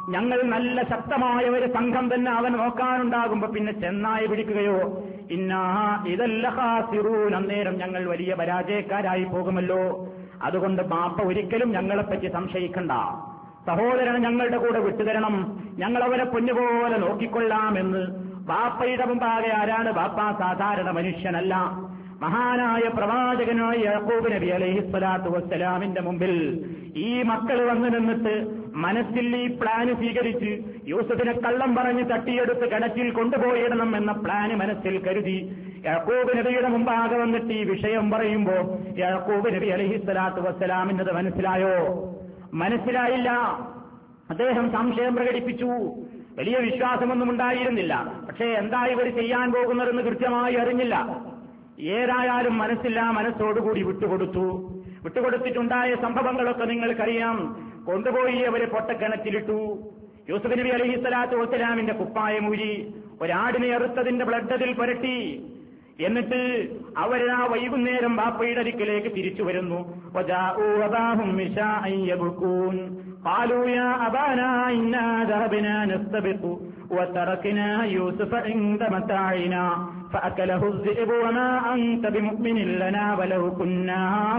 ഞങ്ങൾ നല്ല ശക്തമായ ഒരു സംഘം തന്നെ അവൻ നോക്കാനുണ്ടാകുമ്പോ പിന്നെ ചെന്നായി പിടിക്കുകയോ, ഇന്നാ ഇതല്ല ഖാസിറൂൻ, അന്നേരം ഞങ്ങൾ വലിയ പരാജയക്കാരായി പോകുമല്ലോ. അതുകൊണ്ട് ബാപ്പ ഒരിക്കലും ഞങ്ങളെപ്പറ്റി സംശയിക്കണ്ട, സഹോദരനെ ഞങ്ങളുടെ കൂടെ വിട്ടുതരണം, ഞങ്ങൾ അവരെ പൊന്നുപോലെ നോക്കിക്കൊള്ളാമെന്ന് ബാപ്പയുടെ മുമ്പാകെ ആരാണ് ബാപ്പ? സാധാരണ മനുഷ്യനല്ല, മഹാനായ പ്രവാചകനായ യാക്കൂബ് നബി അലൈഹിസ്സലാത്തു വസ്സലാമിന്റെ മുമ്പിൽ ഈ മക്കൾ വന്നു നിന്നിട്ട് മനസ്സിൽ ഈ പ്ലാന് സ്വീകരിച്ച് യൂസുഫിനെ കള്ളം പറഞ്ഞ് തട്ടിയെടുത്ത് കിണറ്റിൽ കൊണ്ടുപോയിടണം എന്ന പ്ലാന് മനസ്സിൽ കരുതി യാക്കൂബ് നബിയുടെ മുമ്പാകെ വന്നിട്ട് ഈ വിഷയം പറയുമ്പോ യാക്കൂബ് നബി അലൈഹിസ്സലാത്തു വസ്സലാമിനത് മനസ്സിലായോ? മനസ്സിലായില്ല. അദ്ദേഹം സംശയം പ്രകടിപ്പിച്ചു. വലിയ വിശ്വാസമൊന്നും ഉണ്ടായിരുന്നില്ല. പക്ഷേ എന്താ ഇവർ ചെയ്യാൻ പോകുന്നതെന്ന് കൃത്യമായി അറിഞ്ഞില്ല. ഏതായാലും മനസ്സില്ല മനസ്സോടുകൂടി വിട്ടുകൊടുത്തു. വിട്ടുകൊടുത്തിട്ടുണ്ടായ സംഭവങ്ങളൊക്കെ നിങ്ങൾക്കറിയാം. കൊണ്ടുപോയി അവരെ പൊട്ടക്കിണറ്റിലിട്ടു. യൂസുഫ് നബി അലൈഹിസ്സലാത്തു വസ്സലാമിന്റെ കുപ്പായം ഊരി ഒരാടിനെ അറുത്തതിന്റെ ബ്ലഡ് അതിൽ പുരട്ടി. എന്നിട്ട് അവരാ വൈകുന്നേരം ബാപ്പയുടെ അടുക്കിലേക്ക് തിരിച്ചു വരുന്നു. قالوا يا أبانا إنا ذهبنا نستبق وتركنا يوسف عند متاعنا فأكله الذئب وما أنت بمؤمن لنا ولو كنا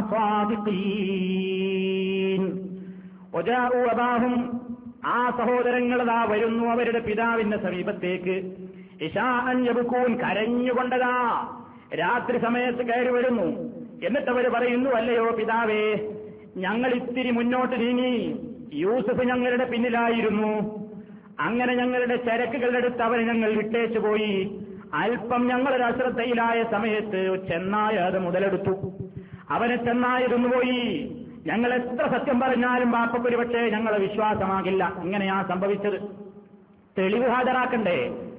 صادقين. وجاءوا أباهم, ആ സഹോദരങ്ങളതാ വരുന്നു അവരുടെ പിതാവിന്റെ സമീപത്തേക്ക്. ഇശാഅൻ യബ്കൂൻ, കരഞ്ഞുകൊണ്ടതാ രാത്രി സമയത്ത് കയറി വരുന്നു. എന്നിട്ടവർ പറയുന്നു, അല്ലയോ പിതാവേ, ഞങ്ങൾ ഇത്തിരി മുന്നോട്ട് നീങ്ങി, യൂസുഫ് ഞങ്ങളുടെ പിന്നിലായിരുന്നു. അങ്ങനെ ഞങ്ങളുടെ ചരക്കുകളുടെ അടുത്ത് അവരെ ഞങ്ങൾ വിട്ടേച്ചു പോയി. അല്പം ഞങ്ങളൊരു അശ്രദ്ധയിലായ സമയത്ത് ചെന്നായ അത് മുതലെടുത്തു. അവനെ ചെന്നായ തിന്നുപോയി. ഞങ്ങൾ എത്ര സത്യം പറഞ്ഞാലും ബാപ്പക്കൊരു പക്ഷേ ഞങ്ങളെ വിശ്വാസമാകില്ല. ഇങ്ങനെയാ സംഭവിച്ചത്. തെളിവ് ഹാജരാക്കണ്ടേ?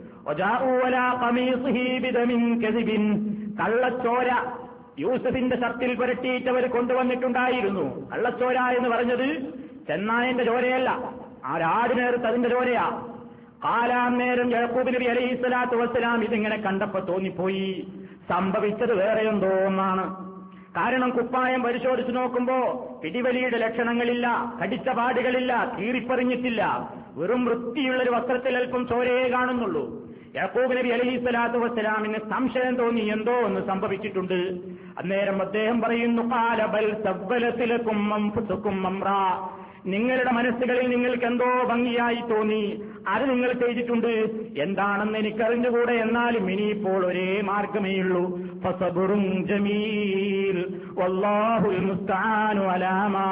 കള്ളച്ചോര യൂസഫിന്റെ ഷർട്ടിൽ പുരട്ടിയിട്ട് അവർ കൊണ്ടുവന്നിട്ടുണ്ടായിരുന്നു. കള്ളച്ചോര എന്ന് പറഞ്ഞത് ചെന്നായന്റെ ചോരയല്ല, ആരാടിനേർത്ത് അതിന്റെ ചോരയാ. കാലാം നേരം യാക്കൂബ് നബി അലൈഹിസ്സലാത്തു വസ്സലാം ഇതിങ്ങനെ കണ്ടപ്പോ തോന്നിപ്പോയി സംഭവിച്ചത് വേറെയെന്തോ ഒന്നാണ്. കാരണം കുപ്പായം പരിശോധിച്ചു നോക്കുമ്പോ പിടിവലിയുടെ ലക്ഷണങ്ങളില്ല, കടിച്ച പാടുകളില്ല, കീറിപ്പറിഞ്ഞിട്ടില്ല. വെറും വൃത്തിയുള്ളൊരു വസ്ത്രത്തിൽ അല്പം ചോരയെ കാണുന്നുള്ളൂ. യാക്കൂബ് നബി അലൈഹിസ്സലാത്തു വസ്സലാമിന് സംശയം തോന്നി, എന്തോ ഒന്ന് സംഭവിച്ചിട്ടുണ്ട്. അന്നേരം അദ്ദേഹം പറയുന്നു, ഖാല ബൽ സവ്വലത് ലകും അൻഫുസുകും അംറാ, നിങ്ങളുടെ മനസ്സുകളിൽ നിങ്ങൾക്ക് എന്തോ ഭംഗിയായി തോന്നി, അത് നിങ്ങൾ ചെയ്തിട്ടുണ്ട്. എന്താണെന്ന് എനിക്കറിഞ്ഞുകൂടെ, എന്നാലും ഇനിയിപ്പോൾ ഒരേ മാർഗമേയുള്ളൂ. ഫസബ്റുൻ ജമീൽ വല്ലാഹുൽ മുസ്തആനു അലാ മാ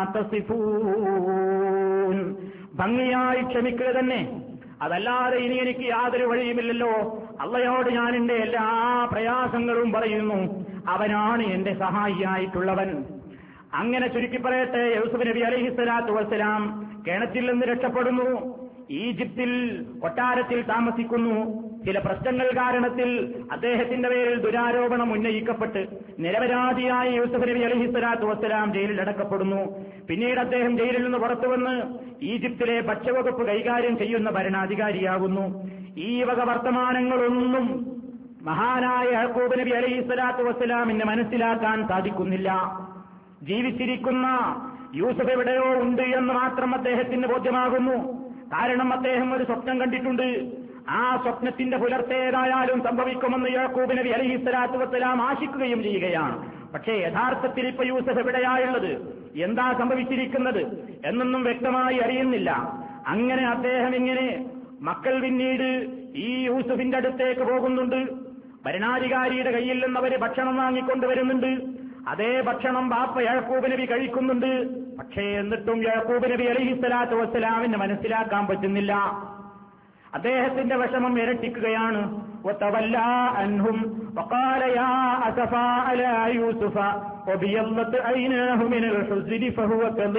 തസിഫൂൻ. ഭംഗിയായി ക്ഷമിക്കുക തന്നെ, അതല്ലാതെ ഇനി എനിക്ക് യാതൊരു വഴിയുമില്ലല്ലോ. അള്ളയോട് ഞാൻ എന്റെ എല്ലാ പ്രയാസങ്ങളും പറയുന്നു, അവനാണ് എന്റെ സഹായിയായിട്ടുള്ളവൻ. അങ്ങനെ ചുരുക്കി പറയട്ടെ, യൂസുഫ് നബി അലൈഹിസ്സലാത്തു വസ്സലാം കിണറ്റിൽ നിന്ന് രക്ഷപ്പെടുന്നു. ഈജിപ്തിൽ കൊട്ടാരത്തിൽ താമസിക്കുന്നു. ചില പ്രശ്നങ്ങൾ കാരണത്തിൽ അദ്ദേഹത്തിന്റെ പേരിൽ ദുരാരോപണം ഉന്നയിക്കപ്പെട്ട് നിരപരാധിയായ യൂസുഫ് നബി അലൈഹിസ്സലാത്തു വസ്സലാം ജയിലിൽ അടക്കപ്പെടുന്നു. പിന്നീട് അദ്ദേഹം ജയിലിൽ നിന്ന് പുറത്തുവന്ന് ഈജിപ്തിലെ ഭക്ഷ്യവകുപ്പ് കൈകാര്യം ചെയ്യുന്ന ഭരണാധികാരിയാകുന്നു. ഈ വക വർത്തമാനങ്ങളൊന്നും മഹാനായ യാക്കൂബ് നബി അലൈഹിസ്സലാത്തു വസ്സലാമിന് മനസ്സിലാക്കാൻ സാധിക്കുന്നില്ല. ജീവിച്ചിരിക്കുന്ന യൂസുഫ് എവിടെയോ ഉണ്ട് എന്ന് മാത്രം അദ്ദേഹത്തിന് ബോധ്യമാകുന്നു. കാരണം അദ്ദേഹം ഒരു സ്വപ്നം കണ്ടിട്ടുണ്ട്. ആ സ്വപ്നത്തിന്റെ പുലർത്തേതായാലും സംഭവിക്കുമെന്ന് യാക്കൂബ് നബി അലൈഹിസ്സലാത്തു വസ്സലാം ആശിക്കുകയും ചെയ്യുകയാണ്. പക്ഷേ യഥാർത്ഥത്തിൽ ഇപ്പൊ യൂസുഫ് എവിടെയായുള്ളത്, എന്താ സംഭവിച്ചിരിക്കുന്നത് എന്നൊന്നും വ്യക്തമായി അറിയുന്നില്ല. അങ്ങനെ അദ്ദേഹം ഇങ്ങനെ മക്കൾ പിന്നീട് ഈ യൂസുഫിന്റെ അടുത്തേക്ക് പോകുന്നുണ്ട്. ഭരണാധികാരിയുടെ കയ്യിൽ നിന്ന് അവര് ഭക്ഷണം വാങ്ങിക്കൊണ്ടുവരുന്നുണ്ട്. അതേ ഭക്ഷണം ബാപ്പ യാക്കൂബ് നബി കഴിക്കുന്നുണ്ട്. പക്ഷേ എന്നിട്ടും യാക്കൂബ് നബി അലൈഹിസ്സലാത്തു വസ്സലാമിന് മനസ്സിലാക്കാൻ പറ്റുന്നില്ല. അദ്ദേഹത്തിന്റെ വിഷമം ഇരട്ടിക്കുകയാണ്. വതവല്ലാ അൻഹും വഖാല യാ അസഫാ അലാ യൂസുഫ വബിയല്ലത് ഐനാഹു മിനൽ ഹുസ്നി ഫഹുവ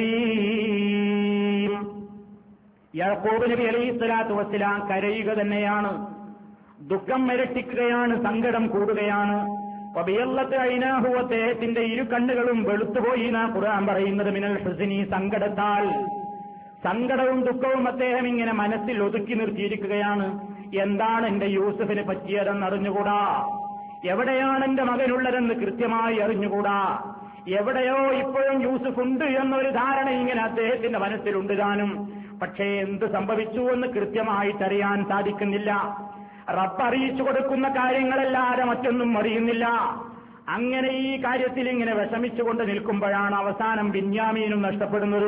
കദീം. യാക്കൂബ് നബി അലൈഹിസ്സലാത്തു വസ്സലാം കരയുക തന്നെയാണ്, ദുഃഖം ഇരട്ടിക്കുകയാണ്, സങ്കടം കൂടുകയാണ്. വബിയല്ലത് ഐനാഹു, അദ്ദേഹത്തിന്റെ ഇരു കണ്ണുകളും വെളുത്തുപോയി എന്നാണ് ഖുർആൻ പറയുന്നത്. മിനൽ ഹുസ്നി, സങ്കടത്താൽ. സങ്കടവും ദുഃഖവും അദ്ദേഹം ഇങ്ങനെ മനസ്സിൽ ഒതുക്കി നിർത്തിയിരിക്കുകയാണ്. എന്താണ് എന്റെ യൂസുഫിന് പറ്റിയതെന്ന് അറിഞ്ഞുകൂടാ, എവിടെയാണ് എന്റെ മകനുള്ളതെന്ന് കൃത്യമായി അറിഞ്ഞുകൂടാ, എവിടെയോ ഇപ്പോഴും യൂസുഫ് ഉണ്ട് എന്നൊരു ധാരണ ഇങ്ങനെ അദ്ദേഹത്തിന്റെ മനസ്സിലുണ്ട് താനും. പക്ഷേ എന്ത് സംഭവിച്ചു എന്ന് കൃത്യമായിട്ടറിയാൻ സാധിക്കുന്നില്ല. റബ്ബ് അറിയിച്ചു കൊടുക്കുന്ന കാര്യങ്ങളല്ലാതെ മറ്റൊന്നും അറിയുന്നില്ല. അങ്ങനെ ഈ കാര്യത്തിൽ ഇങ്ങനെ വിഷമിച്ചുകൊണ്ട് നിൽക്കുമ്പോഴാണ് അവസാനം ബിന്യാമീനും നഷ്ടപ്പെടുന്നത്.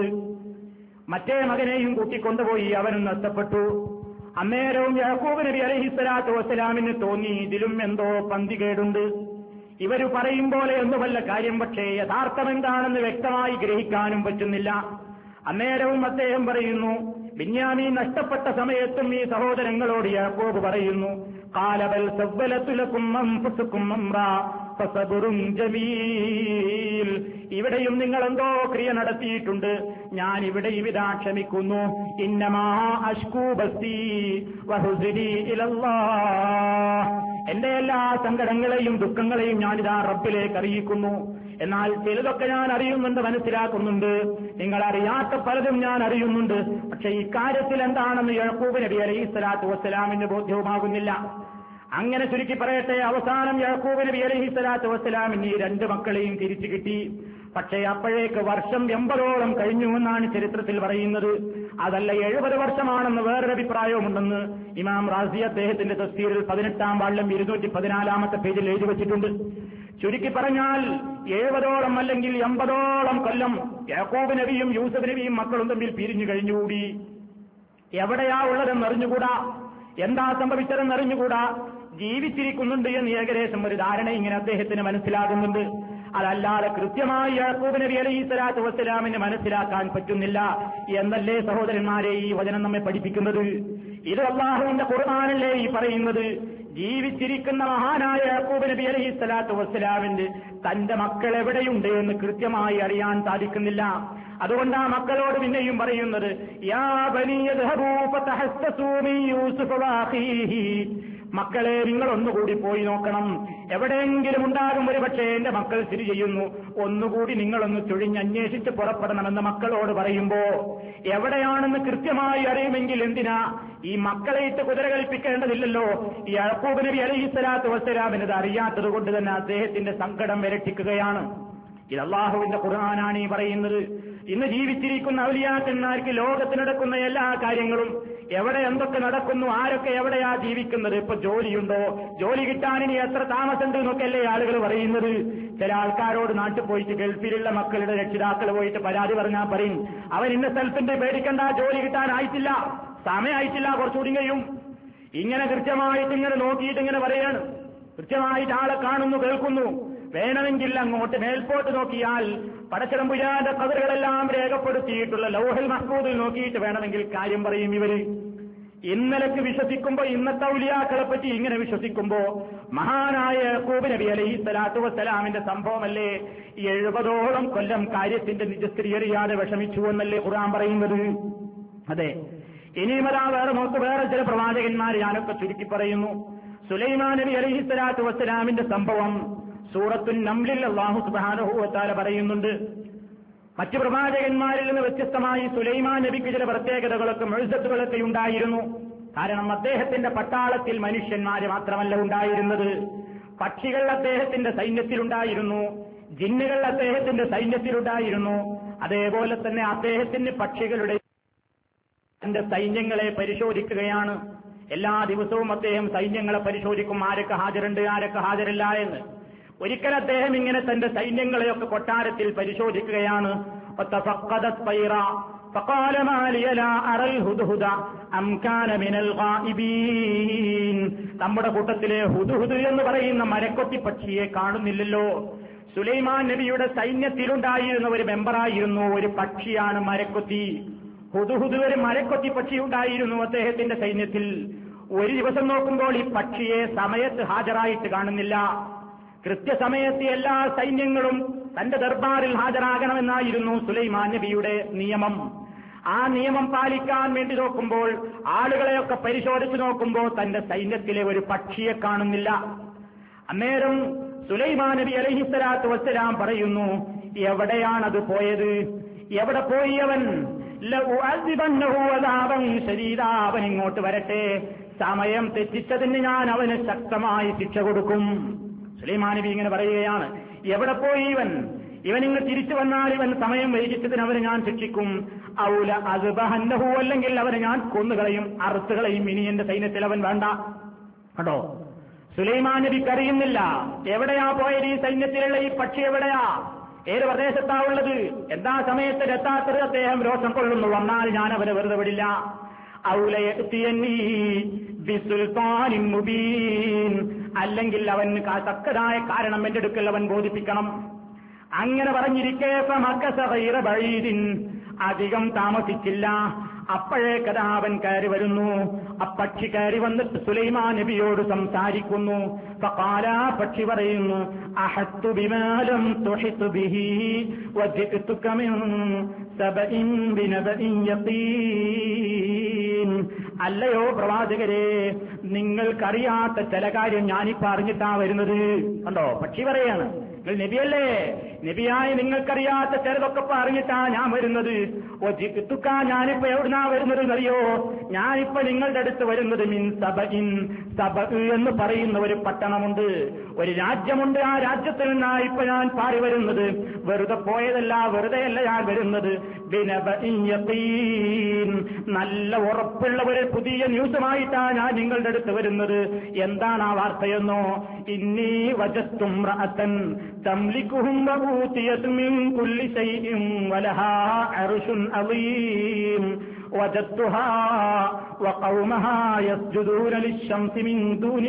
മറ്റേ മകനെയും കൂട്ടിക്കൊണ്ടുപോയി അവനും നഷ്ടപ്പെട്ടു. അന്നേരവും യാക്കൂബ് നബി അലൈഹിസ്സലാത്തു വസ്സലാമിന് തോന്നി ഇതിലും എന്തോ പന്തികേടുണ്ട്. ഇവര് പറയും പോലെ ഒന്നുമല്ല കാര്യം, പക്ഷേ യഥാർത്ഥം എന്താണെന്ന് വ്യക്തമായി ഗ്രഹിക്കാനും പറ്റുന്നില്ല. അന്നേരവും അദ്ദേഹം പറയുന്നു, ബിന്യാമീൻ നഷ്ടപ്പെട്ട സമയത്തും ഈ സഹോദരങ്ങളോട് യാക്കൂബ് പറയുന്നു, ഖാലബൽ സവ്വലതു ലകും അൻഫുസുകും അംറാ ഫസബ്റുൻ ജമീൽ. ഇവിടെയും നിങ്ങൾ എന്തോ ക്രിയ നടത്തിയിട്ടുണ്ട്, ഞാൻ ഇവിടെയും ഇതാ ക്ഷമിക്കുന്നു. ഇന്നമാ അശ്കൂ ബസ്തി വഹുസ്നി ഇലല്ലാഹ്. എന്റെ എല്ലാ സങ്കടങ്ങളെയും ദുഃഖങ്ങളെയും ഞാനിതാ റബ്ബിലേക്ക് അറിയിക്കുന്നു. എന്നാൽ ചിലതൊക്കെ ഞാൻ അറിയുന്നുണ്ട്, മനസ്സിലാക്കുന്നുണ്ട്. നിങ്ങൾ അറിയാത്ത പലതും ഞാൻ അറിയുന്നുണ്ട്. പക്ഷെ ഇക്കാര്യത്തിൽ എന്താണെന്ന് യാക്കൂബ് നബി അലൈഹിസ്സലാത്തു വസ്സലാമിന് ബോധ്യവുമാകുന്നില്ല. അങ്ങനെ ചുരുക്കി പറയട്ടെ, അവസാനം യാക്കൂബ് നബി അലൈഹിസ്സലാത്തു വസ്സലാമിന് ഈ രണ്ട് മക്കളെയും തിരിച്ചു കിട്ടി. പക്ഷേ അപ്പോഴേക്ക് വർഷം എൺപതോളം കഴിഞ്ഞുവെന്നാണ് ചരിത്രത്തിൽ പറയുന്നത്. അതല്ല എഴുപത് വർഷമാണെന്ന് വേറൊരു അഭിപ്രായവുമുണ്ടെന്ന് ഇമാം റാസി അദ്ദേഹത്തിന്റെ തഫ്സീറിൽ പതിനെട്ടാം വാള്യം ഇരുന്നൂറ്റി പതിനാലാമത്തെ പേജിൽ എഴുതി വച്ചിട്ടുണ്ട്. ചുരുക്കി പറഞ്ഞാൽ എഴുപതോളം അല്ലെങ്കിൽ എൺപതോളം കൊല്ലം യാക്കൂബ് നബിയും യൂസഫ് നബിയും മക്കളും തമ്മിൽ പിരിഞ്ഞു കഴിഞ്ഞുകൂടി. എവിടെയാ ഉള്ളതെന്നറിഞ്ഞുകൂടാ, എന്താ സംഭവിച്ചതെന്നറിഞ്ഞുകൂടാ. ജീവിച്ചിരിക്കുന്നുണ്ട് എന്ന് ഏകദേശം ഒരു ധാരണ ഇങ്ങനെ അദ്ദേഹത്തിന് മനസ്സിലാകുന്നുണ്ട്. അതല്ലാതെ കൃത്യമായി യാക്കൂബ് നബി അലൈഹിസ്സലാത്തു വസ്സലാമിന് മനസ്സിലാക്കാൻ പറ്റുന്നില്ല എന്നല്ലേ സഹോദരന്മാരെ ഈ വചനം നമ്മെ പഠിപ്പിക്കുന്നത്. ഇത് അല്ലാഹുവിന്റെ ഖുർആനല്ലേ ഈ പറയുന്നത്. ജീവിച്ചിരിക്കുന്ന മഹാനായ യാക്കൂബ് നബി അലൈഹിസ്സലാത്തു വസ്സലാമിന് തന്റെ മക്കൾ എവിടെയുണ്ട് എന്ന് കൃത്യമായി അറിയാൻ സാധിക്കുന്നില്ല. അതുകൊണ്ട് ആ മക്കളോട് പിന്നെയും പറയുന്നത്, യാ ബനീ യദ്ഹബൂ ഫതഹസ്സസൂ മിൻ യൂസുഫ വഅഖീഹി. മക്കളെ, നിങ്ങൾ ഒന്നുകൂടി പോയി നോക്കണം. എവിടെയെങ്കിലും ഉണ്ടാകും ഒരു പക്ഷേ എന്റെ മക്കൾ സ്ഥിതി ചെയ്യുന്നു, ഒന്നുകൂടി നിങ്ങളൊന്ന് ചൊഴിഞ്ഞന്വേഷിച്ച് പുറപ്പെടണമെന്ന് മക്കളോട് പറയുമ്പോ എവിടെയാണെന്ന് കൃത്യമായി അറിയുമെങ്കിൽ എന്തിനാ ഈ മക്കളെ ഇട്ട് കുതിര കൽപ്പിക്കേണ്ടതില്ലല്ലോ. ഈ യാക്കൂബ് നബി അലൈഹിസ്സലാത്തു വസ്സലാമിനത് അറിയാത്തത് കൊണ്ട് തന്നെ അദ്ദേഹത്തിന്റെ സങ്കടം ഇരട്ടിക്കുകയാണ്. ഇത് അല്ലാഹുവിന്റെ ഖുർആനാണ് ഈ പറയുന്നത്. ഇന്ന് ജീവിച്ചിരിക്കുന്ന ഔലിയാക്കന്മാർക്ക് ലോകത്ത് നടക്കുന്ന എല്ലാ കാര്യങ്ങളും, എവിടെ എന്തൊക്കെ നടക്കുന്നു, ആരൊക്കെ എവിടെയാ ജീവിക്കുന്നത്, ഇപ്പൊ ജോലിയുണ്ടോ, ജോലി കിട്ടാൻ ഇനി എത്ര താമസമുണ്ട് എന്നൊക്കെയല്ലേ ആളുകൾ പറയുന്നത്. ചില ആൾക്കാരോട് നാട്ടിൽ പോയിട്ട് ഗൾഫിലുള്ള മക്കളുടെ രക്ഷിതാക്കൾ പോയിട്ട് പരാതി പറഞ്ഞാൽ പറയും, അവൻ ഇന്ന സ്ഥലത്തിന്റെ പേടിക്കണ്ട, ജോലി കിട്ടാനായിട്ടില്ല, സമയമായിട്ടില്ല, കുറച്ചുകൂടി കഴിയും. ഇങ്ങനെ കൃത്യമായിട്ട് ഇങ്ങനെ നോക്കിയിട്ട് ഇങ്ങനെ പറയാണ്. കൃത്യമായിട്ട് ആളെ കാണുന്നു, കേൾക്കുന്നു. വേണമെങ്കിൽ അങ്ങോട്ട് മേൽപോട്ട് നോക്കിയാൽ പടച്ചതമ്പുരാന്റെ ഖദറുകളെല്ലാം രേഖപ്പെടുത്തിയിട്ടുള്ള ലൗഹൽ മഹ്ഫൂദിൽ നോക്കിയിട്ട് വേണമെങ്കിൽ കാര്യം പറയും ഇവര്. ഇന്നലേക്ക് വിശ്വസിക്കുമ്പോ, ഇന്നത്തെ ഔലിയാക്കളെ പറ്റി ഇങ്ങനെ വിശ്വസിക്കുമ്പോ, മഹാനായ യാക്കൂബ് നബി അലൈഹിസ്സലാത്തു വസ്സലാമിന്റെ സംഭവമല്ലേ എഴുപതോളം കൊല്ലം കാര്യത്തിന്റെ നിജസ്ഥിതി അറിയാതെ വിഷമിച്ചു എന്നല്ലേ ഖുർആൻ പറയുന്നത്. അതെ, ഇനിയും അതാ വേറെ നോക്ക്, വേറെ ചില പ്രവാചകന്മാർ ഞാനൊക്കെ ചുരുക്കി പറയുന്നു. സുലൈമാൻ നബി അലൈഹിസ്സലാത്തു വസ്സലാമിന്റെ സംഭവം സൂറത്തുൻ നംലിൽ അല്ലാഹു സുബ്ഹാനഹു വ തആല പറയുന്നുണ്ട്. മറ്റു പ്രവാചകന്മാരിൽ നിന്ന് വ്യത്യസ്തമായി സുലൈമാൻ നബിക്ക് ചില പ്രത്യേകതകളൊക്കെ മുഅ്ജിസത്തുകളൊക്കെ ഉണ്ടായിരുന്നു. കാരണം അദ്ദേഹത്തിന്റെ പട്ടാളത്തിൽ മനുഷ്യന്മാര് മാത്രമല്ല ഉണ്ടായിരുന്നത്, പക്ഷികൾ അദ്ദേഹത്തിന്റെ സൈന്യത്തിലുണ്ടായിരുന്നു, ജിന്നുകൾ അദ്ദേഹത്തിന്റെ സൈന്യത്തിലുണ്ടായിരുന്നു. അതേപോലെ തന്നെ അദ്ദേഹത്തിന് പക്ഷികളുടെ തന്റെ സൈന്യങ്ങളെ പരിശോധിക്കുകയാണ്. എല്ലാ ദിവസവും അദ്ദേഹം സൈന്യങ്ങളെ പരിശോധിക്കും, ആരൊക്കെ ഹാജരുണ്ട്, ആരൊക്കെ ഹാജരില്ല എന്ന്. ഒരിക്കൽ അദ്ദേഹം ഇങ്ങനെ തന്റെ സൈന്യങ്ങളെയൊക്കെ കൊട്ടാരത്തിൽ പരിശോധിക്കുകയാണ്. നമ്മുടെ കൂട്ടത്തിലെ ഹുദ്ഹുദ് എന്ന് പറയുന്ന മരക്കൊത്തി പക്ഷിയെ കാണുന്നില്ലല്ലോ. സുലൈമാൻ നബിയുടെ സൈന്യത്തിലുണ്ടായിരുന്ന ഒരു മെമ്പറായിരുന്നു, ഒരു പക്ഷിയാണ് മരക്കൊത്തി. ഹുദ്ഹുദ് ഒരു മരക്കൊത്തി പക്ഷി ഉണ്ടായിരുന്നു അദ്ദേഹത്തിന്റെ സൈന്യത്തിൽ. ഒരു ദിവസം നോക്കുമ്പോൾ ഈ പക്ഷിയെ സമയത്ത് ഹാജരായിട്ട് കാണുന്നില്ല. കൃത്യസമയത്ത് എല്ലാ സൈന്യങ്ങളും തന്റെ ദർബാറിൽ ഹാജരാകണമെന്നായിരുന്നു സുലൈമാൻ നബിയുടെ നിയമം. ആ നിയമം പാലിക്കാൻ വേണ്ടി നോക്കുമ്പോൾ, ആളുകളെയൊക്കെ പരിശോധിച്ചു നോക്കുമ്പോൾ തന്റെ സൈന്യത്തിലെ ഒരു പക്ഷിയെ കാണുന്നില്ല. അന്നേരം സുലൈമാൻ നബി അലൈഹിസ്സലാത്തു വസ്സലാം പറയുന്നു, എവിടെയാണത് പോയത്, എവിടെ പോയി അവൻ? അവൻ ഇങ്ങോട്ട് വരട്ടെ, സമയം തെറ്റിച്ചതിന് ഞാൻ അവന് ശക്തമായി ശിക്ഷ കൊടുക്കും. സുലൈമാൻ നബി ഇങ്ങനെ പറയുകയാണ്, എവിടെ പോയി ഇവൻ? ഇവൻ ഇങ്ങ് തിരിച്ചു വന്നാൽ ഇവൻ സമയം വൈകിച്ചതിന് അവരെ ഞാൻ ശിക്ഷിക്കും. ഔല അസ്ബഹന്നഹു, അല്ലെങ്കിൽ അവരെ ഞാൻ കൊന്നുകളയും, അറുത്തുകളയും. ഇനി എന്റെ സൈന്യത്തിൽ അവൻ വേണ്ട. കേട്ടോ, സുലൈമാൻ നബിക്ക് അറിയുന്നില്ല എവിടെയാ പോയത്, ഈ സൈന്യത്തിലുള്ള ഈ പക്ഷി എവിടെയാ, ഏത് പ്രദേശത്താ ഉള്ളത്, എന്താ സമയത്ത് എത്താത്തത്. അദ്ദേഹം രോഷം കൊള്ളുന്നു. വന്നാൽ ഞാൻ അവരെ വെറുതെ വിടില്ല. അല്ലെങ്കിൽ അവൻ തക്കതായ കാരണം എന്റെ അടുക്കൽ അവൻ ബോധിപ്പിക്കണം. അങ്ങനെ പറഞ്ഞിരിക്കെ അധികം താമസിച്ചില്ല. അപ്പോഴേക്കതാ അവൻ കയറി വരുന്നു. അപ്പക്ഷി കയറി വന്നിട്ട് സുലൈമാൻ നബിയോട് സംസാരിക്കുന്നു. ഫഖാല, പക്ഷി പറയുന്നു, അഹത്തു ബിമാ ലം തുഹിത് ബിഹി വജിഅതുക മിൻ സബഇൻ ബിനബഇൻ യഖീൻ. അല്ലയോ പ്രവാചകരെ, നിങ്ങൾക്കറിയാത്ത ചില കാര്യം ഞാനിപ്പോ അറിഞ്ഞിട്ടാ വരുന്നത്. കണ്ടോ, പക്ഷി പറയാണ്, നിങ്ങൾ നബിയല്ലേ, നബിയായി നിങ്ങൾക്കറിയാത്ത ചിലതൊക്കെ അറിഞ്ഞിട്ടാ ഞാൻ വരുന്നത്. ഓ ജിത്തുക്ക, ഞാനിപ്പോ എവിടുന്നാ വരുന്നത് അറിയോ? ഞാനിപ്പോ നിങ്ങളുടെ അടുത്ത് വരുന്നത് മിൻ സബഇൻ, സബഅ് എന്ന് പറയുന്ന ഒരു പട്ടണമുണ്ട്, ഒരു രാജ്യമുണ്ട്. ആ രാജ്യത്തിൽ നിന്നാണ് ഇപ്പൊ ഞാൻ പാറി വരുന്നത്. വെറുതെ പോയതല്ല, വെറുതെയല്ല ഞാൻ വരുന്നത്. ബിനബഇൻ യഖീൻ, നല്ല ഉറപ്പുള്ള ഒരു പുതിയ ന്യൂസുമായിട്ടാണ് ഞാൻ നിങ്ങളുടെ അടുത്ത് വരുന്നത്. എന്താണ് ആ വാർത്തയെന്നോ? ഇന്നി വജത്തും റഅതൻ തംലികുഹും വഊതിയത് മിൻ കുല്ലി ശൈഇൻ വലഹാ അർശുൻ അളീം വജത്തുഹാ വഖൗമഹാ യസ്ജുദൂന ലിശ്ശംസി മിൻ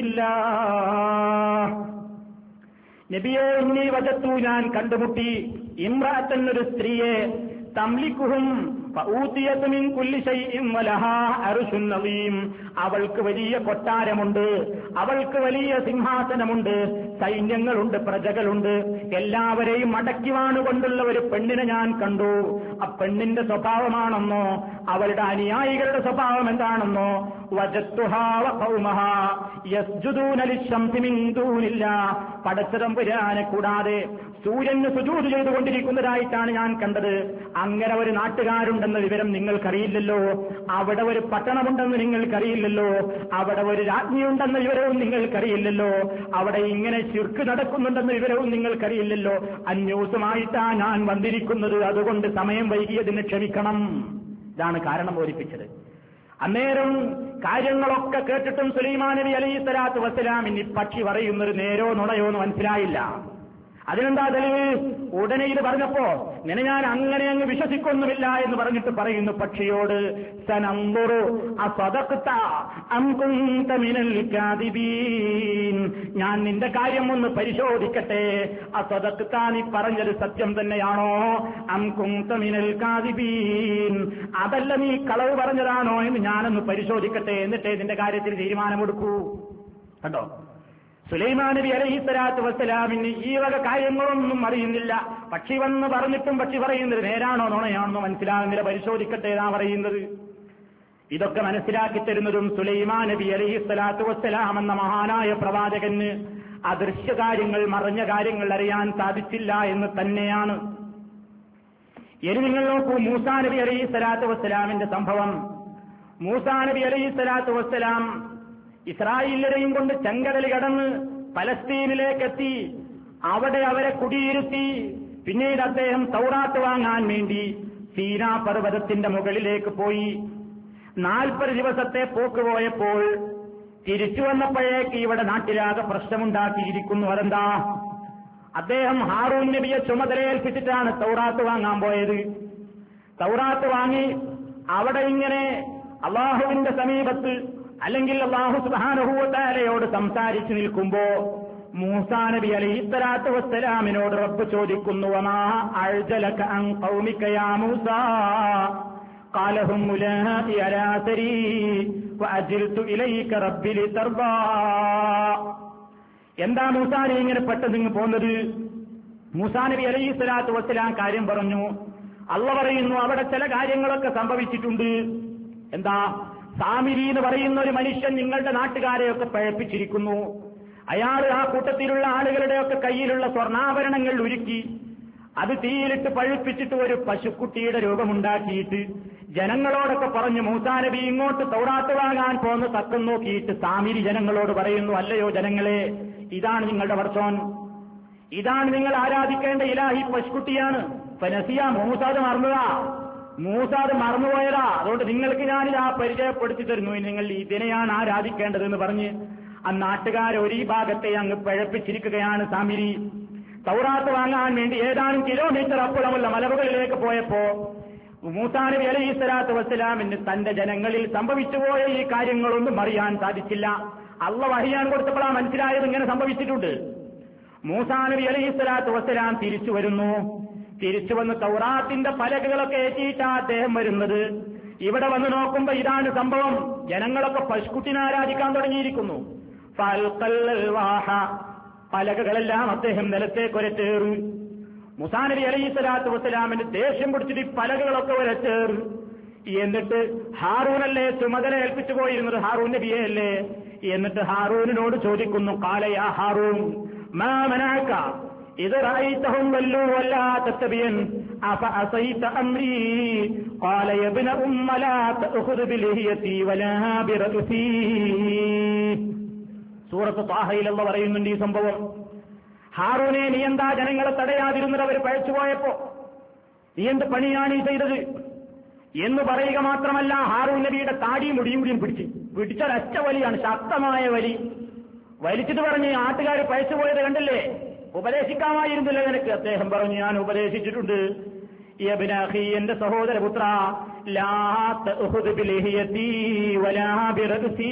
ദൂനില്ലാഹ്. നബിയെ, ഇന്നി വജത്തു, ഞാൻ കണ്ടുമുട്ടി, ഇംറഅത്തൻ, ഒരു സ്ത്രീയെ, തംലികുഹും ഫഊതിയത് മിൻ കുല്ലി ശൈഇൻ വലഹാ അർശുൻ അളീം, അവൾക്ക് വലിയ കൊട്ടാരമുണ്ട്, അവൾക്ക് വലിയ സിംഹാസനമുണ്ട്, സൈന്യങ്ങളുണ്ട്, പ്രജകളുണ്ട്, എല്ലാവരെയും അടക്കി വാണുകൊണ്ടുള്ള ഒരു പെണ്ണിനെ ഞാൻ കണ്ടു. ആ പെണ്ണിന്റെ സ്വഭാവമാണെന്നോ, അവളുടെ അനുയായികളുടെ സ്വഭാവം എന്താണെന്നോ? വജത്തുഹാ വഖൗമഹാ യസ്ജുദൂന ലിശ്ശംസി മിൻ ദൂനില്ലാഹ്, പടച്ചതമ്പുരാനെ കൂടാതെ സൂര്യന് സുജൂദ് ചെയ്തുകൊണ്ടിരിക്കുന്നതായിട്ടാണ് ഞാൻ കണ്ടത്. അങ്ങനെ ഒരു നാട്ടുകാരുണ്ടെന്ന വിവരം നിങ്ങൾക്കറിയില്ലല്ലോ, അവിടെ ഒരു പട്ടണമുണ്ടെന്ന് നിങ്ങൾക്കറിയില്ലല്ലോ, അവിടെ ഒരു രാജ്ഞിയുണ്ടെന്ന വിവരവും നിങ്ങൾക്കറിയില്ലല്ലോ, അവിടെ ഇങ്ങനെ ശിർക്ക് നടക്കുന്നുണ്ടെന്ന വിവരവും നിങ്ങൾക്കറിയില്ലല്ലോ. അന്യൂസുമായിട്ടാ ഞാൻ വന്നിരിക്കുന്നത്, അതുകൊണ്ട് സമയം വൈകിയതിന് ക്ഷമിക്കണം. ഇതാണ് കാരണം ബോധിപ്പിച്ചത്. അന്നേരം കാര്യങ്ങളൊക്കെ കേട്ടിട്ടും സുലൈമാൻ നബി അലൈഹി സ്വലാത്തു വസ്സലാമിന് പക്ഷി പറയുന്നത് നേരോ നുണയോ എന്ന് മനസ്സിലായില്ല. അതിനെന്താ തെളിവ്? ഉടനെ ഇത് പറഞ്ഞപ്പോ നിന്നെ ഞാൻ അങ്ങനെ അങ്ങ് വിശ്വസിക്കൊന്നുമില്ല എന്ന് പറഞ്ഞിട്ട് പറയുന്നു പക്ഷിയോട്, സനന്ദുറു അസദഖ്ത അം കുന്ത മിനൽ കാദിബീൻ, ഞാൻ നിന്റെ കാര്യം ഒന്ന് പരിശോധിക്കട്ടെ. അസദഖ്ത, നീ പറഞ്ഞത് സത്യം തന്നെയാണോ? അം കുന്ത മിനൽ കാദിബീൻ, അതല്ല നീ കളവ് പറഞ്ഞതാണോ എന്ന് ഞാനൊന്ന് പരിശോധിക്കട്ടെ, എന്നിട്ടേ നിന്റെ കാര്യത്തിൽ തീരുമാനമെടുക്കൂ. കണ്ടോ, സുലൈമാൻ നബി അലൈഹി സ്വലാത്തു വസ്സലാമിന് ഈ വക കാര്യങ്ങളൊന്നും അറിയുന്നില്ല. പക്ഷി വന്ന് പറഞ്ഞിട്ടും പക്ഷി പറയുന്നത് നേരാണോ നുണയാണെന്നോ മനസ്സിലാകുന്നില്ല. പരിശോധിക്കട്ടെ എന്നാ പറയുന്നത്. ഇതൊക്കെ മനസ്സിലാക്കി തരുന്നതും സുലൈമാൻ നബി അലൈഹി സ്വലാത്തു വസ്സലാം എന്ന മഹാനായ പ്രവാചകന് അദൃശ്യ കാര്യങ്ങൾ, മറഞ്ഞ കാര്യങ്ങൾ അറിയാൻ സാധിച്ചില്ല എന്ന് തന്നെയാണ്. ഇനി നിങ്ങൾ നോക്കൂ, മൂസാ നബി അലൈഹി സ്വലാത്തു വസ്സലാമിന്റെ സംഭവം. മൂസാ നബി അലൈഹി സ്വലാത്തു വസ്സലാം ഇസ്രായേലിനെയും കൊണ്ട് ചെങ്കടൽ കടന്ന് പലസ്തീനിലേക്കെത്തി. അവിടെ അവരെ കുടിയിരുത്തി. പിന്നീട് അദ്ദേഹം തൗറാത്ത് വാങ്ങാൻ വേണ്ടി സീനാ പർവ്വതത്തിന്റെ മുകളിലേക്ക് പോയി. നാൽപ്പത് ദിവസത്തെ പോക്ക് പോയപ്പോൾ തിരിച്ചു വന്നപ്പോഴേക്ക് ഇവിടെ നാട്ടിലാകെ പ്രശ്നമുണ്ടാക്കിയിരിക്കുന്നു. അതെന്താ? അദ്ദേഹം ഹാറൂൻ നബിയെ ചുമതലയേൽപ്പിച്ചിട്ടാണ് തൗറാത്ത് വാങ്ങാൻ പോയത്. തൗറാത്ത് വാങ്ങി അവിടെ ഇങ്ങനെ അള്ളാഹുവിന്റെ സമീപത്ത് അല്ലെങ്കിൽ അല്ലാഹു സുബ്ഹാനഹു വ തആലയോട് സംസാരിച്ചു നിൽക്കുമ്പോ മൂസാ നബി അലൈഹി സ്വലാത്തു വസ്സലാമിനോട് റബ്ബ് ചോദിക്കുന്നു, വമാ അഅ്ജലക അൻ ഖൗമിക യാ മൂസാ ഖാല ഹും ഉലാഇ അലാ സരീ വഅജ്ൽതു ഇലൈക റബ്ബി ലിതർദാ. എന്താ മൂസാ നബി ഇങ്ങനെ പെട്ടെന്ന് ഇങ്ങ് പോകുന്നത്? മൂസാ നബി അലൈഹി സ്വലാത്തു വസ്സലാം കാര്യം പറഞ്ഞു. അള്ളാഹ് പറയുന്നു അവിടെ ചില കാര്യങ്ങളൊക്കെ സംഭവിച്ചിട്ടുണ്ട്. എന്താ? സാമിരി എന്ന് പറയുന്ന ഒരു മനുഷ്യൻ നിങ്ങളുടെ നാട്ടുകാരെയൊക്കെ പഴപ്പിച്ചിരിക്കുന്നു. അയാൾ ആ കൂട്ടത്തിലുള്ള ആളുകളുടെയൊക്കെ കയ്യിലുള്ള സ്വർണ്ണാഭരണങ്ങൾ ഉരുക്കി അത് തീയിലിട്ട് പഴുപ്പിച്ചിട്ട് ഒരു പശുക്കുട്ടിയുടെ രൂപമുണ്ടാക്കിയിട്ട് ജനങ്ങളോടൊക്കെ പറഞ്ഞു, മൂസാ നബി ഇങ്ങോട്ട് തൗറാത്ത് വാങ്ങാൻ പോന്ന് തക്കം നോക്കിയിട്ട് സാമിരി ജനങ്ങളോട് പറയുന്നു, അല്ലയോ ജനങ്ങളെ, ഇതാണ് നിങ്ങളുടെ പടച്ചോൻ, ഇതാണ് നിങ്ങൾ ആരാധിക്കേണ്ട ഇലാഹി പശുക്കുട്ടിയാണ്. ഫനസിയ മൂസാദ് മറന്നതാ, മൂസാദ് മറന്നുപോയതാ. അതുകൊണ്ട് നിങ്ങൾക്ക് ഞാനിതാ പരിചയപ്പെടുത്തി തരുന്നു, നിങ്ങൾ ഇതിനെയാണ് ആരാധിക്കേണ്ടതെന്ന് പറഞ്ഞ് ആ നാട്ടുകാരെ ഒരു ഭാഗത്തെ അങ്ങ് പഴപ്പിച്ചിരിക്കുകയാണ് സാമിരി. തൗറാത്ത് വാങ്ങാൻ വേണ്ടി ഏതാനും കിലോമീറ്റർ അപ്പുറമുള്ള മലമുകളിലേക്ക് പോയപ്പോ മൂസാ നബി അലൈഹി സ്വലാത്തു വസ്സലാമിന് തന്റെ ജനങ്ങളിൽ സംഭവിച്ചുപോയ ഈ കാര്യങ്ങളൊന്നും അറിയാൻ സാധിച്ചില്ല. അള്ളാഹ് വഹിയാൻ കൊടുത്തപ്പോഴാണ് മനസ്സിലായത് ഇങ്ങനെ സംഭവിച്ചിട്ടുണ്ട്. മൂസാ നബി അലൈഹി സ്വലാത്തു വസ്സലാം തിരിച്ചു വരുന്നു. തിരിച്ചു വന്ന് തൗറാത്തിന്റെ പലകകളൊക്കെ ഏറ്റിയിട്ടാ അദ്ദേഹം വരുന്നത്. ഇവിടെ വന്ന് നോക്കുമ്പോ ഇതാണ് സംഭവം. ജനങ്ങളൊക്കെ പശുക്കുട്ടിനെ ആരാധിക്കാൻ തുടങ്ങിയിരിക്കുന്നു. പലകകളെല്ലാം അദ്ദേഹം നിലത്തേക്ക് ഒരച്ചേറ്. മൂസാ നബി അലൈഹി സ്വലാത്തു വസ്സലാമിന് ദേഷ്യം പിടിച്ചിട്ട് പലകകളൊക്കെ ഒരച്ചേറ്. എന്നിട്ട് ഹാറൂനല്ലേ ചുമതല ഏൽപ്പിച്ചു പോയിരുന്നത്, ഹാറൂൻ നബിയെ അല്ലേ? എന്നിട്ട് ഹാറൂനിനോട് ചോദിക്കുന്നു, ഖാലയാ ഹാറൂൻ മാ മനഅക ഇദ് റഅയ്തഹും വല്ലൂ വലാ തത്തബിയൻ അഫഅസൈത അംരി ഖാല യാ ഇബ്ന ഉമ്മ ലാ തഅഖുദ് ബിലിഹിയതി വലാ ബിറഅസി. സൂറത്ത് ത്വാഹയിൽ അല്ലാഹു പറയുന്നുണ്ട് ഈ സംഭവം. ഹാറൂനെ, നീ എന്താ ജനങ്ങളെ തടയാതിരുന്നത്? അവർ പഴച്ചുപോയപ്പോ നീ എന്ത് പണിയാണ് ഈ ചെയ്തത് എന്ന് പറയുക മാത്രമല്ല, ഹാറൂൻ നബിയുടെ താടിയും മുടിയും കൂടിയും പിടിച്ച് പിടിച്ചാൽ അറ്റ വലിയാണ്, ശക്തമായ വലി വലിച്ചിട്ട് പറഞ്ഞ് ആട്ടുകാർ പഴച്ചുപോയത് കണ്ടില്ലേ, ഉപദേശിക്കാമായിരുന്നില്ല നിനക്ക്? അദ്ദേഹം പറഞ്ഞു, ഞാൻ ഉപദേശിച്ചിട്ടുണ്ട്. യബ്ന അഖി, എന്റെ സഹോദരപുത്ര, ലാ തഅഖുദ് ബിലിഹിയതി വലാ ബിറഅസി,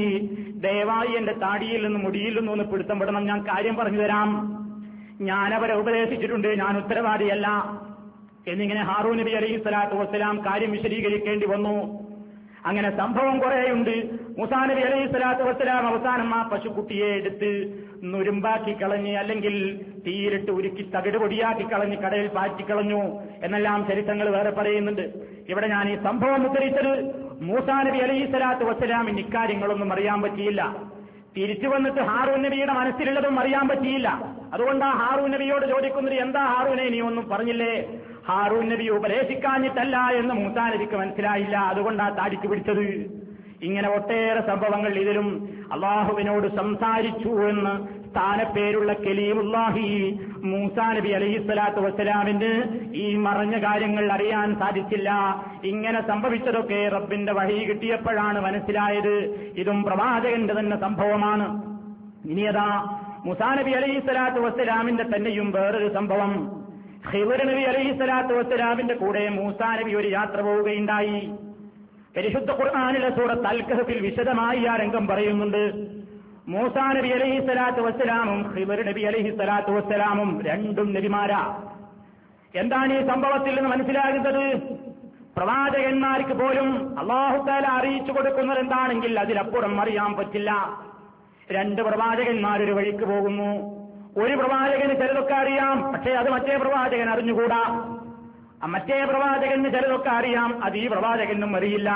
ദയവായി എന്റെ താടിയിൽ നിന്ന് മുടിയിൽ നിന്നും ഒന്ന് പിടുത്തം പെടണം, ഞാൻ കാര്യം പറഞ്ഞു തരാം. ഞാനവരെ ഉപദേശിച്ചിട്ടുണ്ട്, ഞാൻ ഉത്തരവാദിയല്ല എന്നിങ്ങനെ ഹാറൂൻ നബി അലൈഹി സ്വലാത്തു വസ്സലാം കാര്യം വിശദീകരിക്കേണ്ടി വന്നു. അങ്ങനെ സംഭവം കുറേയുണ്ട്. മൂസാ നബി അലൈഹി സ്വലാത്തു വസ്സലാം അവസാനം ആ പശുക്കുട്ടിയെ എടുത്ത് നുരുമ്പാക്കി കളഞ്ഞ്, അല്ലെങ്കിൽ തീയിലിട്ട് ഉരുക്കി തകിട് പൊടിയാക്കി കളഞ്ഞ് കടയിൽ പാറ്റിക്കളഞ്ഞു എന്നെല്ലാം ചരിത്രങ്ങൾ വേറെ പറയുന്നുണ്ട്. ഇവിടെ ഞാൻ ഈ സംഭവം ഉദ്ധരിച്ചത് മൂസാ നബി അലൈഹി സ്വലാത്തു വസ്സലാമിന് ഇക്കാര്യങ്ങളൊന്നും അറിയാൻ പറ്റിയില്ല. തിരിച്ചു വന്നിട്ട് ഹാറൂൻ നബിയുടെ മനസ്സിലുള്ളതും അറിയാൻ പറ്റിയില്ല. അതുകൊണ്ടാ ഹാറൂൻ നബിയോട് ചോദിക്കുന്നത്, എന്താ ഹാറൂനെ നീ ഒന്നും പറഞ്ഞില്ലേ? ഹാറൂൻ നബി ഉപദേശിക്കാഞ്ഞിട്ടല്ല എന്ന് മൂസാ നബിക്ക് മനസ്സിലായില്ല, അതുകൊണ്ടാ താടിക്ക് പിടിച്ചത്. ഇങ്ങനെ ഒട്ടേറെ സംഭവങ്ങൾ ഇതിലും അള്ളാഹുവിനോട് സംസാരിച്ചു എന്ന് സ്ഥാനപ്പേരുള്ള കലീമുല്ലാഹി മൂസാ നബി അലൈഹി സ്വലാത്തു വസ്സലാമിന് ഈ മറഞ്ഞ കാര്യങ്ങൾ അറിയാൻ സാധിച്ചില്ല. ഇങ്ങനെ സംഭവിച്ചതൊക്കെ റബ്ബിന്റെ വഹി കിട്ടിയപ്പോഴാണ് മനസ്സിലായത്. ഇതും പ്രവാചകന്റെ തന്നെ സംഭവമാണ്. ഇനിയതാ മൂസാ നബി അലൈഹി സ്വലാത്തു വസ്സലാമിന്റെ തന്നെയും വേറൊരു സംഭവം. ഖിദ്ർ നബി അലൈഹി സ്വലാത്തു വസ്സലാമിന്റെ കൂടെ മൂസാ നബി ഒരു യാത്ര പോവുകയുണ്ടായി. പരിശുദ്ധ ഖുർആനിലെ സൂറത്ത് അൽ കഹ്ഫിൽ വിശദമായി ആ രംഗം പറയുന്നുണ്ട്. മൂസാ നബി അലൈഹി സ്വലാത്തു വസ്സലാമും ഖിദ്ർ നബി അലൈഹി സ്വലാത്തു വസ്സലാമും രണ്ടും നബിമാരാ. എന്താണ് ഈ സംഭവത്തിൽ നിന്ന് മനസ്സിലാകുന്നത്? പ്രവാചകന്മാർക്ക് പോലും അല്ലാഹു തആല അറിയിച്ചു കൊടുക്കുന്നത് എന്താണെങ്കിൽ അതിലപ്പുറം അറിയാൻ പറ്റില്ല. രണ്ട് പ്രവാചകന്മാരൊരു വഴിക്ക് പോകുന്നു. ഒരു പ്രവാചകന് ചിലതൊക്കെ അറിയാം, പക്ഷേ അത് മറ്റേ പ്രവാചകൻ അറിഞ്ഞുകൂടാ. മറ്റേ പ്രവാചകന് ചിലതൊക്കെ അറിയാം, അത് ഈ പ്രവാചകനും അറിയില്ല.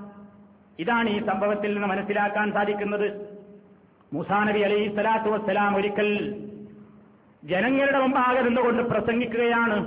ഇതാണ് ഈ സംഭവത്തിൽ നിന്ന് മനസ്സിലാക്കാൻ സാധിക്കുന്നത്. മൂസാ നബി അലൈഹി സ്വലാത്തു വസ്സലാം ഒരിക്കൽ ജനങ്ങളുടെ മുമ്പാകെ നിന്നുകൊണ്ട് പ്രസംഗിക്കുകയാണ്.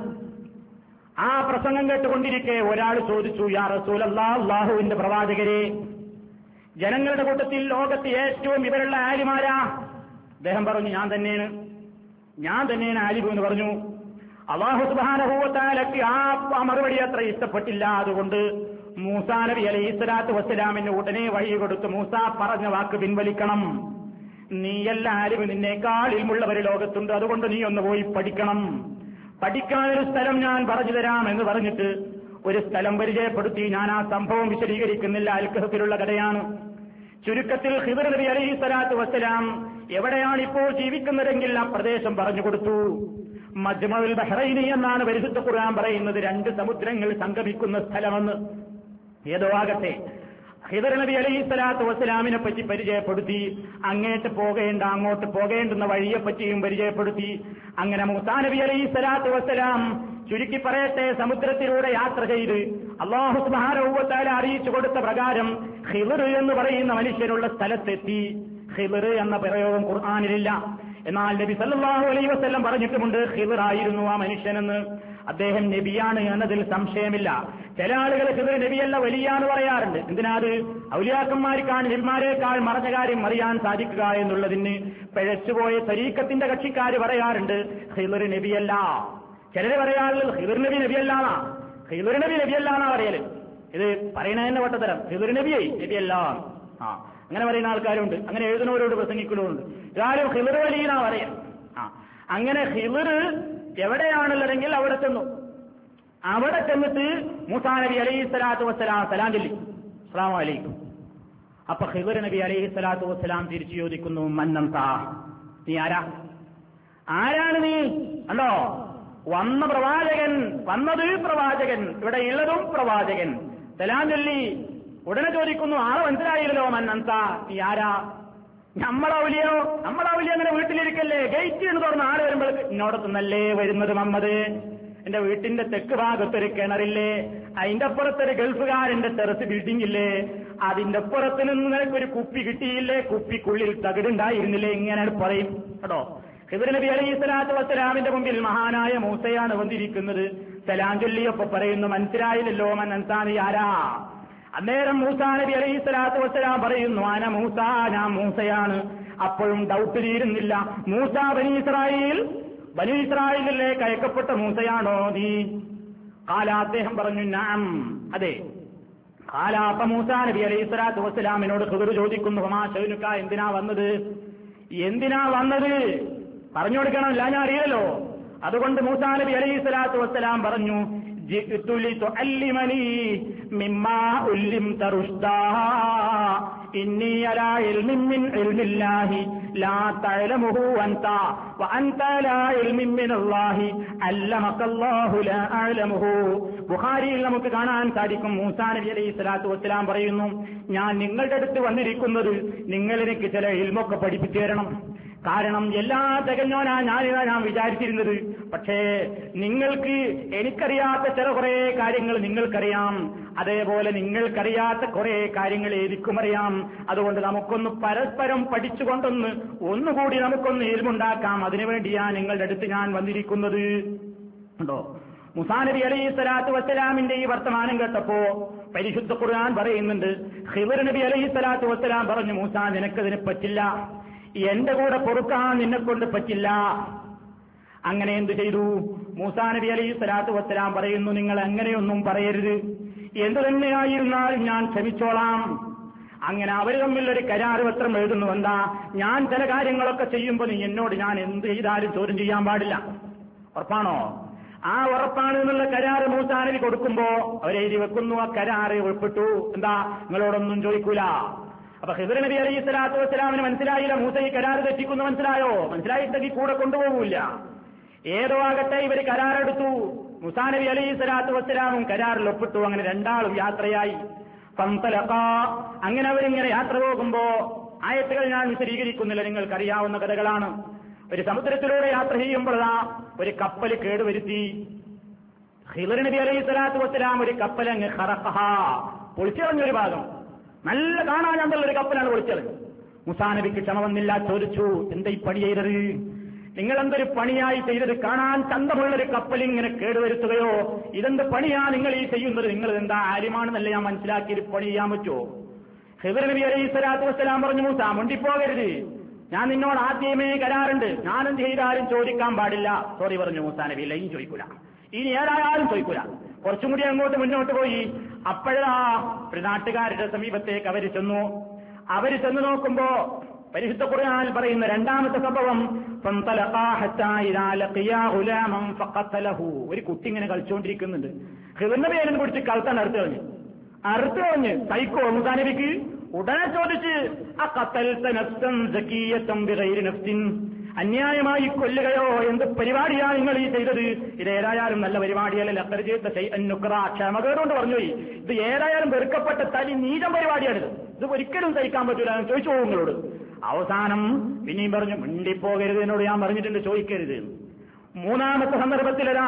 ആ പ്രസംഗം കേട്ടുകൊണ്ടിരിക്കെ ഒരാൾ ചോദിച്ചു, യാ റസൂലല്ലാഹ്, അല്ലാഹുവിന്റെ പ്രവാചകരെ, ജനങ്ങളുടെ കൂട്ടത്തിൽ ലോകത്ത് ഏറ്റവും ഇവരുള്ള ആലിമാരാ? അദ്ദേഹം പറഞ്ഞു, ഞാൻ തന്നെയാണ് ഞാൻ തന്നെയാണ് ആലിമ് എന്ന് പറഞ്ഞു. അല്ലാഹു സുബ്ഹാനഹു വ തആലക്ക് ആ മറുപടി അത്ര ഇഷ്ടപ്പെട്ടില്ല. അതുകൊണ്ട് മൂസാ നബി അലൈഹി സ്വലാത്തു വസ്സലാമിന് ഉടനെ വഴി കൊടുത്തു, മൂസാ പറഞ്ഞ വാക്ക് പിൻവലിക്കണം. നീയല്ല ആലിമ്, നിന്നേക്കാൾ ഇൽമുള്ളവർ ലോകത്തുണ്ട്, അതുകൊണ്ട് നീ ഒന്ന് പോയി പഠിക്കണം. പഠിക്കാനൊരു സ്ഥലം ഞാൻ പറഞ്ഞു തരാം എന്ന് പറഞ്ഞിട്ട് ഒരു സ്ഥലം പരിചയപ്പെടുത്തി. ഞാൻ ആ സംഭവം വിശദീകരിക്കുന്നില്ല, അൽ കഹ്ഫിലുള്ള കഥയാണ്. ചുരുക്കത്തിൽ ഖിദ്ർ നബി അലൈഹി സ്വലാത്തു വസ്സലാം എവിടെയാണ് ഇപ്പോൾ ജീവിക്കുന്നതെങ്കിൽ ആ പ്രദേശം പറഞ്ഞു കൊടുത്തു. മജ്മഉൽ ബഹ്റൈനി എന്നാണ് പരിശുദ്ധ ഖുർആൻ പറയുന്നത്, രണ്ട് സമുദ്രങ്ങൾ സംഗമിക്കുന്ന സ്ഥലമെന്ന്. ഏതോ ആകട്ടെ, ഖിദ്ർ നബി അലൈഹി സ്വലാത്തു വസ്സലാമിനെ പറ്റി പരിചയപ്പെടുത്തി. അങ്ങേട്ട് പോകേണ്ട അങ്ങോട്ട് പോകേണ്ടുന്ന വഴിയെപ്പറ്റിയും പരിചയപ്പെടുത്തി. അങ്ങനെ മൂസാ നബി അലൈഹി സ്വലാത്തു വസ്സലാം ചുരുക്കി പറയട്ടെ, സമുദ്രത്തിലൂടെ യാത്ര ചെയ്ത് അല്ലാഹു സുബ്ഹാനഹു വ തആല അറിയിച്ചു കൊടുത്ത പ്രകാരം ഖിദ്ർ എന്ന് പറയുന്ന മനുഷ്യനുള്ള സ്ഥലത്തെത്തി. ഖിദ്ർ എന്ന പ്രയോഗം ഖുർആനിലില്ല, എന്നാൽ നബി സല്ലല്ലാഹു അലൈഹി വസല്ലം പറഞ്ഞിട്ടുമുണ്ട് ഖിദ്ർ ആയിരുന്നു ആ മനുഷ്യനെന്ന്. അദ്ദേഹം നബിയാണ് എന്നതിൽ സംശയമില്ല. ചില ആളുകൾ ഖിദർ നബിയല്ല വലിയാന്ന് പറയാറുണ്ട്. എന്തിനാത്? ഔലിയാക്കന്മാർക്കാണ് നബിമാരെക്കാൾ മറഞ്ഞ കാര്യം അറിയാൻ സാധിക്കുക എന്നുള്ളതിന് പിഴച്ചുപോയ തരീക്കത്തിന്റെ കക്ഷിക്കാർ പറയാറുണ്ട് ഖിദർ നബിയല്ല. ചിലര് പറയാറുള്ളത് ഖിദർ നബി നബിയല്ലാന്നാ, ഖിദർ നബി നബിയല്ലാന്നാ പറയല്. ഇത് പറയുന്നതിന്റെ വട്ടത്തരം. ഖിദർ നബിയെ നബിയല്ല. ആ അങ്ങനെ പറയുന്ന ആൾക്കാരുണ്ട്, അങ്ങനെ എഴുതുന്നവരോട് പ്രസംഗിക്കലുമുണ്ട്. ഇതാരും ഖിദർ വലിയെന്നാ പറയാം. ആ അങ്ങനെ ഖിദർ എവിടെയാണുള്ളതെങ്കിൽ അവിടെ ചെന്നു. അവിടെ ചെന്നിട്ട് മൂസാ നബി അലൈഹി സ്വലാത്തു വസ്സലാം സലാം ചൊല്ലി, അസ്സലാമു അലൈക്കും. അപ്പൊ ഖിദർ നബി അലൈഹി സ്വലാത്തു വസ്സലാം തിരിച്ചു ചോദിക്കുന്നു, മന്നന്താ, നീ ആരാ? ആരാണ് നീ? അല്ലോ വന്ന പ്രവാചകൻ, വന്നത് പ്രവാചകൻ, ഇവിടെ ഉള്ളതും പ്രവാചകൻ. സലാം ചൊല്ലി ഉടനെ ചോദിക്കുന്നു, ആളെ മനസ്സിലായില്ലല്ലോ, മന്നന്താ, നീ ആരാ? നമ്മളൗലിയോ നമ്മളൗലിയ അങ്ങനെ വീട്ടിലിരിക്കല്ലേ, ഗേറ്റ് എന്ന് തുറന്ന് ആള് വരുമ്പോഴേക്ക് ഇന്നോടത്തുന്നല്ലേ വരുന്നത് മുഹമ്മദ്? എന്റെ വീട്ടിന്റെ തെക്ക് ഭാഗത്തൊരു കിണറില്ലേ, അതിന്റെ അപ്പുറത്തൊരു ഗൾഫുകാരന്റെ ടെറസ് ബിൽഡിംഗ് ഇല്ലേ, അതിന്റെ അപ്പുറത്ത് നിന്ന് നിനക്കൊരു കുപ്പി കിട്ടിയില്ലേ, കുപ്പിക്കുള്ളിൽ തകിടുണ്ടായിരുന്നില്ലേ, ഇങ്ങനെ പറയും കേട്ടോ. ഖിദർ നബി അലൈഹി സ്വലാത്തു വസ്സലാമിന്റെ മുമ്പിൽ മഹാനായ മൂസയാണ് വന്നിരിക്കുന്നത്. സലാം ചൊല്ലിയപ്പോ പറയുന്നു, മനസ്സിലായില്ലല്ലോ മന്നന്താനി ആരാ? അന്നേരം മൂസാ നബി അലൈഹി സ്വലാത്തു വസ്സലാം പറയുന്നു, ആന മൂസ, ഞാൻ മൂസയാണ്. അപ്പോഴും ഡൗട്ട് തീരുന്നില്ല. മൂസ ബനി ഇസ്രായേൽ ബനി ഇസ്രായേലിലേക്ക് അയക്കപ്പെട്ട മൂസയാണോ നീ? കാല, അദ്ദേഹം പറഞ്ഞു, നഅം, അതെ. കാല, അപ്പ മൂസാ നബി അലൈഹി സ്വലാത്തു വസ്സലാമിനോട് ഖിദർ ചോദിക്കുന്നു, ഹമാ ശൗനുക, എന്തിനാ വന്നത്? എന്തിനാ വന്നത് പറഞ്ഞു കൊടുക്കണം, ഇല്ല ഞാൻ അറിയില്ലല്ലോ. അതുകൊണ്ട് മൂസാ നബി അലൈഹി സ്വലാത്തു വസ്സലാം പറഞ്ഞു, ജിഇതു ലിതുഅല്ലിമനി മിമ്മാ ഉല്ലിംത റുഷ്ദാ ഇന്നി അലാ ഇൽമിൻ മിൻ ഇൽമില്ലാഹി ലാ തഅലമുഹു അൻത വഅൻത ലാ ഇൽമിൻ മിനല്ലാഹി അല്ലമകല്ലാഹു ലാ അഅലമുഹു. ബുഖാരിയിൽ നമുക്ക് കാണാൻ സാധിക്കും, മൂസാ നബി അലൈഹി സ്വലാത്തു വസ്സലാം പറയുന്നു, ഞാൻ നിങ്ങളുടെ അടുത്ത് വന്നിരിക്കുന്നത് നിങ്ങൾ എനിക്ക് ചില ഇൽമൊക്കെ പഠിപ്പിച്ചു തരണം. കാരണം എല്ലാ തികഞ്ഞോനാ ഞാനിതാ ഞാൻ വിചാരിച്ചിരുന്നത്. പക്ഷേ നിങ്ങൾക്ക് എനിക്കറിയാത്ത ചില കുറെ കാര്യങ്ങൾ നിങ്ങൾക്കറിയാം, അതേപോലെ നിങ്ങൾക്കറിയാത്ത കുറെ കാര്യങ്ങൾ എനിക്കും അറിയാം. അതുകൊണ്ട് നമുക്കൊന്ന് പരസ്പരം പഠിച്ചുകൊണ്ടൊന്ന് ഒന്നുകൂടി നമുക്കൊന്ന് ഇൽമുണ്ടാക്കാം. അതിനുവേണ്ടിയാ നിങ്ങളുടെ അടുത്ത് ഞാൻ വന്നിരിക്കുന്നത്. ഉണ്ടോ? മൂസാ നബി അലൈഹി സ്വലാത്തു വസ്സലാമിന്റെ ഈ വർത്തമാനം കേട്ടപ്പോ പരിശുദ്ധ ഖുർആൻ പറയുന്നുണ്ട്, ഖിദർ നബി അലൈഹി സ്വലാത്തു വസ്സലാം പറഞ്ഞു, മൂസാ നിനക്കതിന് പറ്റില്ല, എന്റെ കൂടെ പൊറുക്കാൻ നിന്നെ കൊണ്ട് പറ്റില്ല. അങ്ങനെ എന്ത് ചെയ്തു? മൂസാ നബി അലൈഹി സ്വലാത്തു വസ്സലാം പറയുന്നു, നിങ്ങൾ അങ്ങനെയൊന്നും പറയരുത്, എന്തു തന്നെയായിരുന്നാലും ഞാൻ ക്ഷമിച്ചോളാം. അങ്ങനെ അവർ തമ്മിലൊരു കരാറ് പത്രം എഴുതുന്നു. എന്താ? ഞാൻ ചില കാര്യങ്ങളൊക്കെ ചെയ്യുമ്പോൾ നീ എന്നോട് ഞാൻ എന്ത് ചെയ്താലും ചോദ്യം ചെയ്യാൻ പാടില്ല. ഉറപ്പാണോ? ആ ഉറപ്പാണ് എന്നുള്ള കരാറ് മൂസാ നബി കൊടുക്കുമ്പോ അവരെഴുതി വെക്കുന്നു. ആ കരാറ് ഉൾപ്പെട്ടു. എന്താ? നിങ്ങളോടൊന്നും ചോദിക്കൂല. അപ്പൊ ഖിദർ നബി അലൈഹി സ്വലാത്തു വസ്സലാമിന് മനസ്സിലായില്ല, മൂസ ഈ കരാറ് തെറ്റിക്കുന്നു. മനസ്സിലായോ? മനസ്സിലായിട്ടെങ്കിൽ കൂടെ കൊണ്ടുപോകൂല്ല. ഏതോ ആകട്ടെ ഇവര് കരാറെടുത്തു. മൂസാ നബി അലൈഹി സ്വലാത്തു വസ്സലാമും കരാറിൽ ഒപ്പിട്ടു. അങ്ങനെ രണ്ടാളും യാത്രയായി. ഫന്തലഖാ, അങ്ങനെ അവരിങ്ങനെ യാത്ര പോകുമ്പോ, ആയത്തുകൾ ഞാൻ വിശദീകരിക്കുന്നില്ല, നിങ്ങൾക്കറിയാവുന്ന കഥകളാണ്. ഒരു സമുദ്രത്തിലൂടെ യാത്ര ചെയ്യുമ്പോഴാ ഒരു കപ്പൽ കേടുവരുത്തി. ഖിദർ നബി അലൈഹി സ്വലാത്തു വസ്സലാം ഒരു കപ്പലങ്ങ് ഖറഖഹാ, പൊളിച്ചെറിഞ്ഞൊരു ഭാഗം, നല്ല കാണാൻ ചന്തള്ളൊരു കപ്പലാണ് പൊളിച്ചത്. മൂസാ നബിക്ക് ക്ഷമ വന്നില്ല, ചോദിച്ചു, എന്താ ഈ പണി ചെയ്തത്? നിങ്ങൾ എന്തൊരു പണിയായി ചെയ്തത്? കാണാൻ ചന്തമുള്ളൊരു കപ്പൽ ഇങ്ങനെ കേടുവരുത്തുകയോ? ഇതെന്ത് പണിയാ നിങ്ങൾ ഈ ചെയ്യുന്നത്? നിങ്ങൾ എന്താ ആര്യമാണെന്നല്ല ഞാൻ മനസ്സിലാക്കിയത്, പണി ചെയ്യാൻ പറ്റുമോ? ഖിദർ നബി അലൈഹി സ്വലാത്തു വസ്സലാം പറഞ്ഞു, മൂസാ മുണ്ടിപ്പോകരുത്, ഞാൻ നിന്നോട് ആദ്യമേ കരാറുണ്ട്, ഞാനെന്ത് ചെയ്താലും ചോദിക്കാൻ പാടില്ല. സോറി പറഞ്ഞു മൂസാ നബി, ഇല്ല ഇനി ചോദിക്കൂല, ഇനി ഏതായാലും ചോദിക്കൂല. കുറച്ചും കൂടി അങ്ങോട്ട് മുന്നോട്ട് പോയി. അപ്പോഴാ ഒരു നാട്ടുകാരുടെ സമീപത്തേക്ക് അവര് ചെന്നു. അവര് ചെന്ന് നോക്കുമ്പോ പരിശുദ്ധ ഖുർആൻ പറയുന്ന രണ്ടാമത്തെ സംഭവം, ഒരു കുട്ടി ഇങ്ങനെ കളിച്ചുകൊണ്ടിരിക്കുന്നുണ്ട്. ഖിദർ നബി അതിനെ പിടിച്ച് കളത്താൻ അറുത്ത് കളഞ്ഞു. അറുത്ത് കളഞ്ഞ് സൈക്കോ മൂസാ നബിക്ക് ഉടനെ ചോദിച്ച്, അന്യായമായി കൊല്ലുകയോ? എന്ത് പരിപാടിയാണ് നിങ്ങൾ ഈ ചെയ്തത്? ഇത് ഏതായാലും നല്ല പരിപാടിയല്ല. അത്ര ചെയ്ത ക്ഷമകേടുകൊണ്ട് പറഞ്ഞുപോയി, ഇത് ഏതായാലും വെറുക്കപ്പെട്ട തനി നീചം പരിപാടിയാണിത്, ഇത് ഒരിക്കലും സഹിക്കാൻ പറ്റൂല, ചോദിച്ചു പോകും നിങ്ങളോട്. അവസാനം പിന്നെയും പറഞ്ഞു, മിണ്ടിപ്പോകരുത്, എന്നോട് ഞാൻ പറഞ്ഞിട്ടുണ്ട്, ചോദിക്കരുത്. മൂന്നാമത്തെ സന്ദർഭത്തിലതാ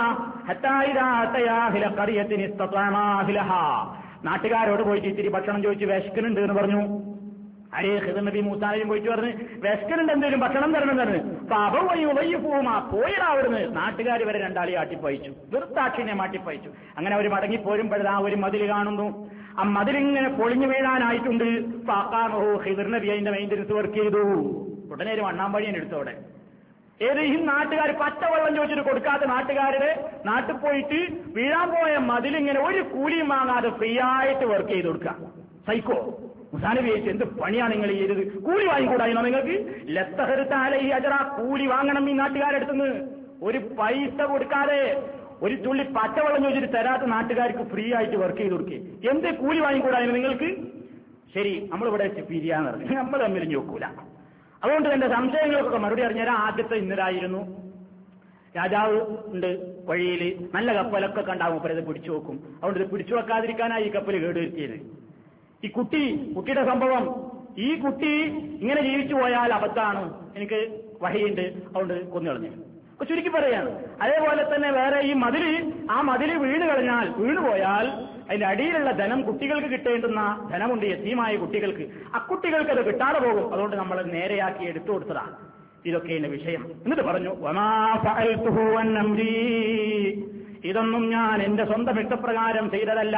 നാട്ടുകാരോട് പോയിട്ട് ഇത്തിരി ഭക്ഷണം ചോദിച്ച് വിശക്കുന്നുണ്ട് എന്ന് പറഞ്ഞു. അരേ ഖിദർ നബി മൂസാ നബിയും പോയിട്ട് പറഞ്ഞ് വിശക്കുന്നുണ്ട്, എന്തെങ്കിലും ഭക്ഷണം തരണം തരണം. വയ്യപ്പൂമാ പോയടാ അവിടുന്ന്. നാട്ടുകാർ വരെ രണ്ടാളി ആട്ടിപ്പയച്ചു, വൃത്താക്ഷിനെ മാട്ടിപ്പയച്ചു. അങ്ങനെ അവർ മടങ്ങിപ്പോരുമ്പോഴാ ഒരു മതിൽ കാണുന്നു. ആ മതിലിങ്ങനെ പൊളിഞ്ഞു വീഴാനായിട്ടുണ്ട്. ഖിദർ നബി അതിന്റെ മെയിൻ്റനൻസ് വർക്ക് ചെയ്തു. ഉടനെ ഒരു വണ്ണാമ്പഴിയൻ എടുത്തോടെ ഏത് ഈ നാട്ടുകാർ പച്ചവെള്ളം ചോദിച്ചിട്ട് കൊടുക്കാത്ത നാട്ടുകാരുടെ നാട്ടിൽ പോയിട്ട് വീഴാൻ പോയ മതിലിങ്ങനെ ഒരു കൂലിയും വാങ്ങാതെ ഫ്രീ ആയിട്ട് വർക്ക് ചെയ്ത് കൊടുക്കുക. സൈക്കോ മുസാനബി ചോദിച്ചു, എന്ത് പണിയാണ് നിങ്ങൾ ചെയ്തത്? കൂലി വാങ്ങിക്കൂടായിരുന്നോ നിങ്ങൾക്ക്? ലത്തഹരുത്താല ഈ അജറ, കൂലി വാങ്ങണം ഈ നാട്ടുകാരെടുത്തുനിന്ന്. ഒരു പൈസ കൊടുക്കാതെ ഒരു തുള്ളി പച്ചവെള്ളം ചോദിച്ചിട്ട് തരാത്ത നാട്ടുകാർക്ക് ഫ്രീ ആയിട്ട് വർക്ക് ചെയ്ത് കൊടുക്കുക. എന്ത് കൂലി വാങ്ങിക്കൂടായിരുന്നു നിങ്ങൾക്ക്? ശരി, നമ്മളിവിടെ പിരിയാന്ന് പറഞ്ഞു, നമ്മൾ തമ്മിൽ നോക്കൂല. അതുകൊണ്ട് എന്റെ സംശയങ്ങൾക്കൊക്കെ മറുപടി അറിഞ്ഞാൽ ആദ്യത്തെ ഇന്നലായിരുന്നു. രാജാവ് ഉണ്ട് വഴിയിൽ, നല്ല കപ്പലൊക്കെ കണ്ടാവും, മൂപ്പരത് പിടിച്ചു വെക്കും. അതുകൊണ്ട് ഇത് പിടിച്ചു വെക്കാതിരിക്കാനായി ഈ കപ്പൽ കേടുവരുത്തിയത്. ഈ കുട്ടി കുട്ടിയുടെ സംഭവം, ഈ കുട്ടി ഇങ്ങനെ ജീവിച്ചു പോയാൽ അബദ്ധാണ്, എനിക്ക് വഹിയുണ്ട്, അതുകൊണ്ട് കൊന്നുകളഞ്ഞു. അപ്പൊ ചുരുക്കി പറയാണ്. അതേപോലെ തന്നെ വേറെ ഈ മതില്, ആ മതില് വീണ് കളഞ്ഞാൽ വീണു പോയാൽ അതിന്റെ അടിയിലുള്ള ധനം കുട്ടികൾക്ക് കിട്ടേണ്ടുന്ന ധനമുണ്ട് യതീമായ കുട്ടികൾക്ക്, അക്കുട്ടികൾക്ക് അത് കിട്ടാതെ പോകും. അതുകൊണ്ട് നമ്മൾ നേരെയാക്കി എടുത്തു കൊടുത്തതാണ്. ഇതൊക്കെയാണ് വിഷയം. എന്നിട്ട് പറഞ്ഞു, വമാ ഫഅൽതുഹു അൻ അംരി, ഇതൊന്നും ഞാൻ എന്റെ സ്വന്തം ഇഷ്ടപ്രകാരം ചെയ്തതല്ല,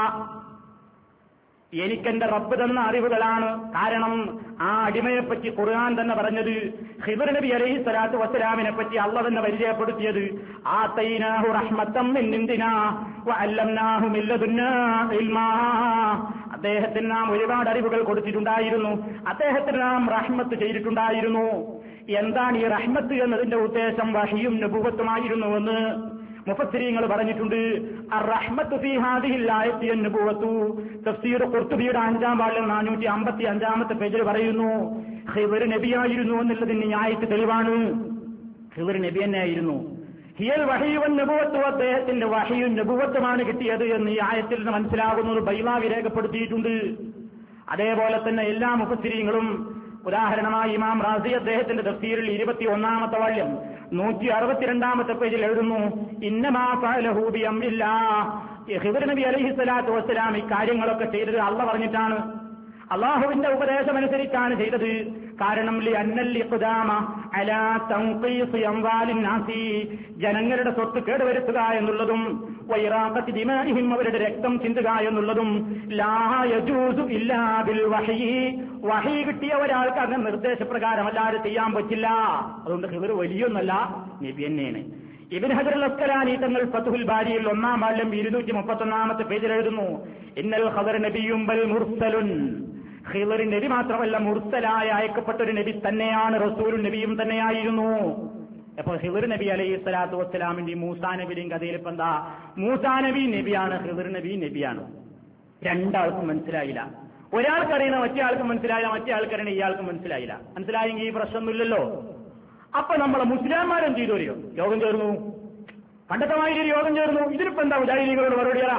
എനിക്കെന്റെ റബ്ബ് തന്ന അറിവുകളാണ്. കാരണം ആ അടിമയെപ്പറ്റി ഖുർആൻ തന്നെ പറഞ്ഞത്, ഖിദർ നബി അലൈഹി സ്വലാത്തു വസ്സലാമിനെ പറ്റി അള്ളാഹ് തന്നെ പരിചയപ്പെടുത്തിയത്, ആതൈനാഹു റഹ്മത്തം മിൻ ഇൻദിനാ വഅല്ലംനാഹു മിൻ ലദുന്നാ ഇൽമാ, അദ്ദേഹത്തിന് നാം ഒരുപാട് അറിവുകൾ കൊടുത്തിട്ടുണ്ടായിരുന്നു, അദ്ദേഹത്തിന് നാം റഹ്മത്ത് ചെയ്തിട്ടുണ്ടായിരുന്നു. എന്താണ് ഈ റഹ്മത്ത് എന്നതിന്റെ ഉദ്ദേശം? വഹിയും നബുവത്തുമായിരുന്നുവെന്ന് മുഫസ്സിരീങ്ങൾ പറഞ്ഞിട്ടുണ്ട്. അർ-റഹ്മത്തു ഫീ ഹാദിഹിൽ ആയത്തി അൻ-നബുവത്തു, തഫ്സീർ ഖുർതുബിയുടെ അഞ്ചാം വാള്യം നാനൂറ്റി അമ്പത്തി അഞ്ചാമത്തെ പേജിൽ പറയുന്നു, ഖിദർ നബിയായിരുന്നു എന്നുള്ളതിന് ഈ ആയത്ത് തെളിവാണ്. ഖിദർ നബി തന്നെയായിരുന്നു. ഹിയൽ വഹിയു വൻ-നബുവത്തു, അദ്ദേഹത്തിന്റെ വഹിയും നബുവത്തുമാണ് കിട്ടിയത് എന്ന് ഈ ആയത്തിൽ നിന്ന് മനസ്സിലാകുന്നത് ബൈലാവി രേഖപ്പെടുത്തിയിട്ടുണ്ട്. അതേപോലെ തന്നെ എല്ലാ മുഫസ്സിരീങ്ങളും, ഉദാഹരണമായി ഇമാം റാസി അദ്ദേഹത്തിന്റെ തഫ്സീറിൽ ഇരുപത്തി ഒന്നാമത്തെ വാള്യം നൂറ്റി അറുപത്തിരണ്ടാമത്തെ പേജിൽ എഴുതുന്നു, ഇന്നമാ ഫഅലഹു ബിഅംരില്ലാഹ്, ഖിദർ നബി അലൈഹി സ്വലാത്തു വസ്സലാം ഈ കാര്യങ്ങളൊക്കെ ചെയ്തത് അള്ളാഹ് പറഞ്ഞിട്ടാണ്, അള്ളാഹുവിന്റെ ഉപദേശമനുസരിച്ചാണ് ചെയ്തത്. കാരണം ലി അന്നൽ ഇഖ്ദാമ അലാ തൻഖീസ് അംവാലിൻ നാസി, ജനങ്ങളുടെ സ്വത്ത് കേടുവരുത്തുക എന്നുള്ളതും വൈറാഖത്തി ദിമാഇഹിം, അവരുടെ രക്തം ചിന്തുക എന്നുള്ളതും ലാ യജൂസു ഇല്ലാ ബിൽ വഹി, വഹി കിട്ടിയ ഒരാൾക്ക് അങ്ങനെ നിർദ്ദേശപ്രകാരമല്ലാതെ ചെയ്യാൻ പറ്റില്ല. അതുകൊണ്ട് ഖിദർ വലിയൊന്നല്ല, നബി തന്നെയാണ്. ഇബ്നു ഹജർ അൽ-അസ്ഖലാനി തങ്ങൾ ഫത്ഹുൽ ബാരിയിൽ ഒന്നാം വാല്യം ഇരുന്നൂറ്റി മുപ്പത്തൊന്നാമത്തെ പേജിൽ എഴുതുന്നു, ഇന്നൽ ഖദർ നബിയും ബൽ മുർസലുൻ, ഖിദർ നബി മാത്രമല്ല മുർസലായ അയക്കപ്പെട്ട ഒരു നബി തന്നെയാണ്, റസൂലുൻ നബിയും തന്നെയായിരുന്നു. അപ്പൊ ഖിദർ നബി അലൈഹി സ്വലാത്തു വസ്സലാമിന്റെ മൂസാ നബിയുടെയും കഥയിൽ ഇപ്പൊ എന്താ? മൂസാ നബി നബിയാണ്, ഖിദർ നബി നബിയാണ്. രണ്ടാൾക്കും മനസ്സിലായില്ല. ഒരാൾക്കറിയണ മറ്റേ ആൾക്കും മനസ്സിലായില്ല, മറ്റേ ആൾക്കറിയണ ഇയാൾക്കും മനസ്സിലായില്ല. മനസ്സിലായെങ്കിൽ ഈ പ്രശ്നമൊന്നുമില്ലല്ലോ. അപ്പൊ നമ്മളെ മുസ്ലിംമാരും ചെയ്തു വരികയോ യോഗം ചേർന്നു, പണ്ടത്തെ മാതിരി യോഗം ചേർന്നു. ഇതിനിപ്പോ എന്താ മുജാഹിദീകളോട് മറുപടി തരാ?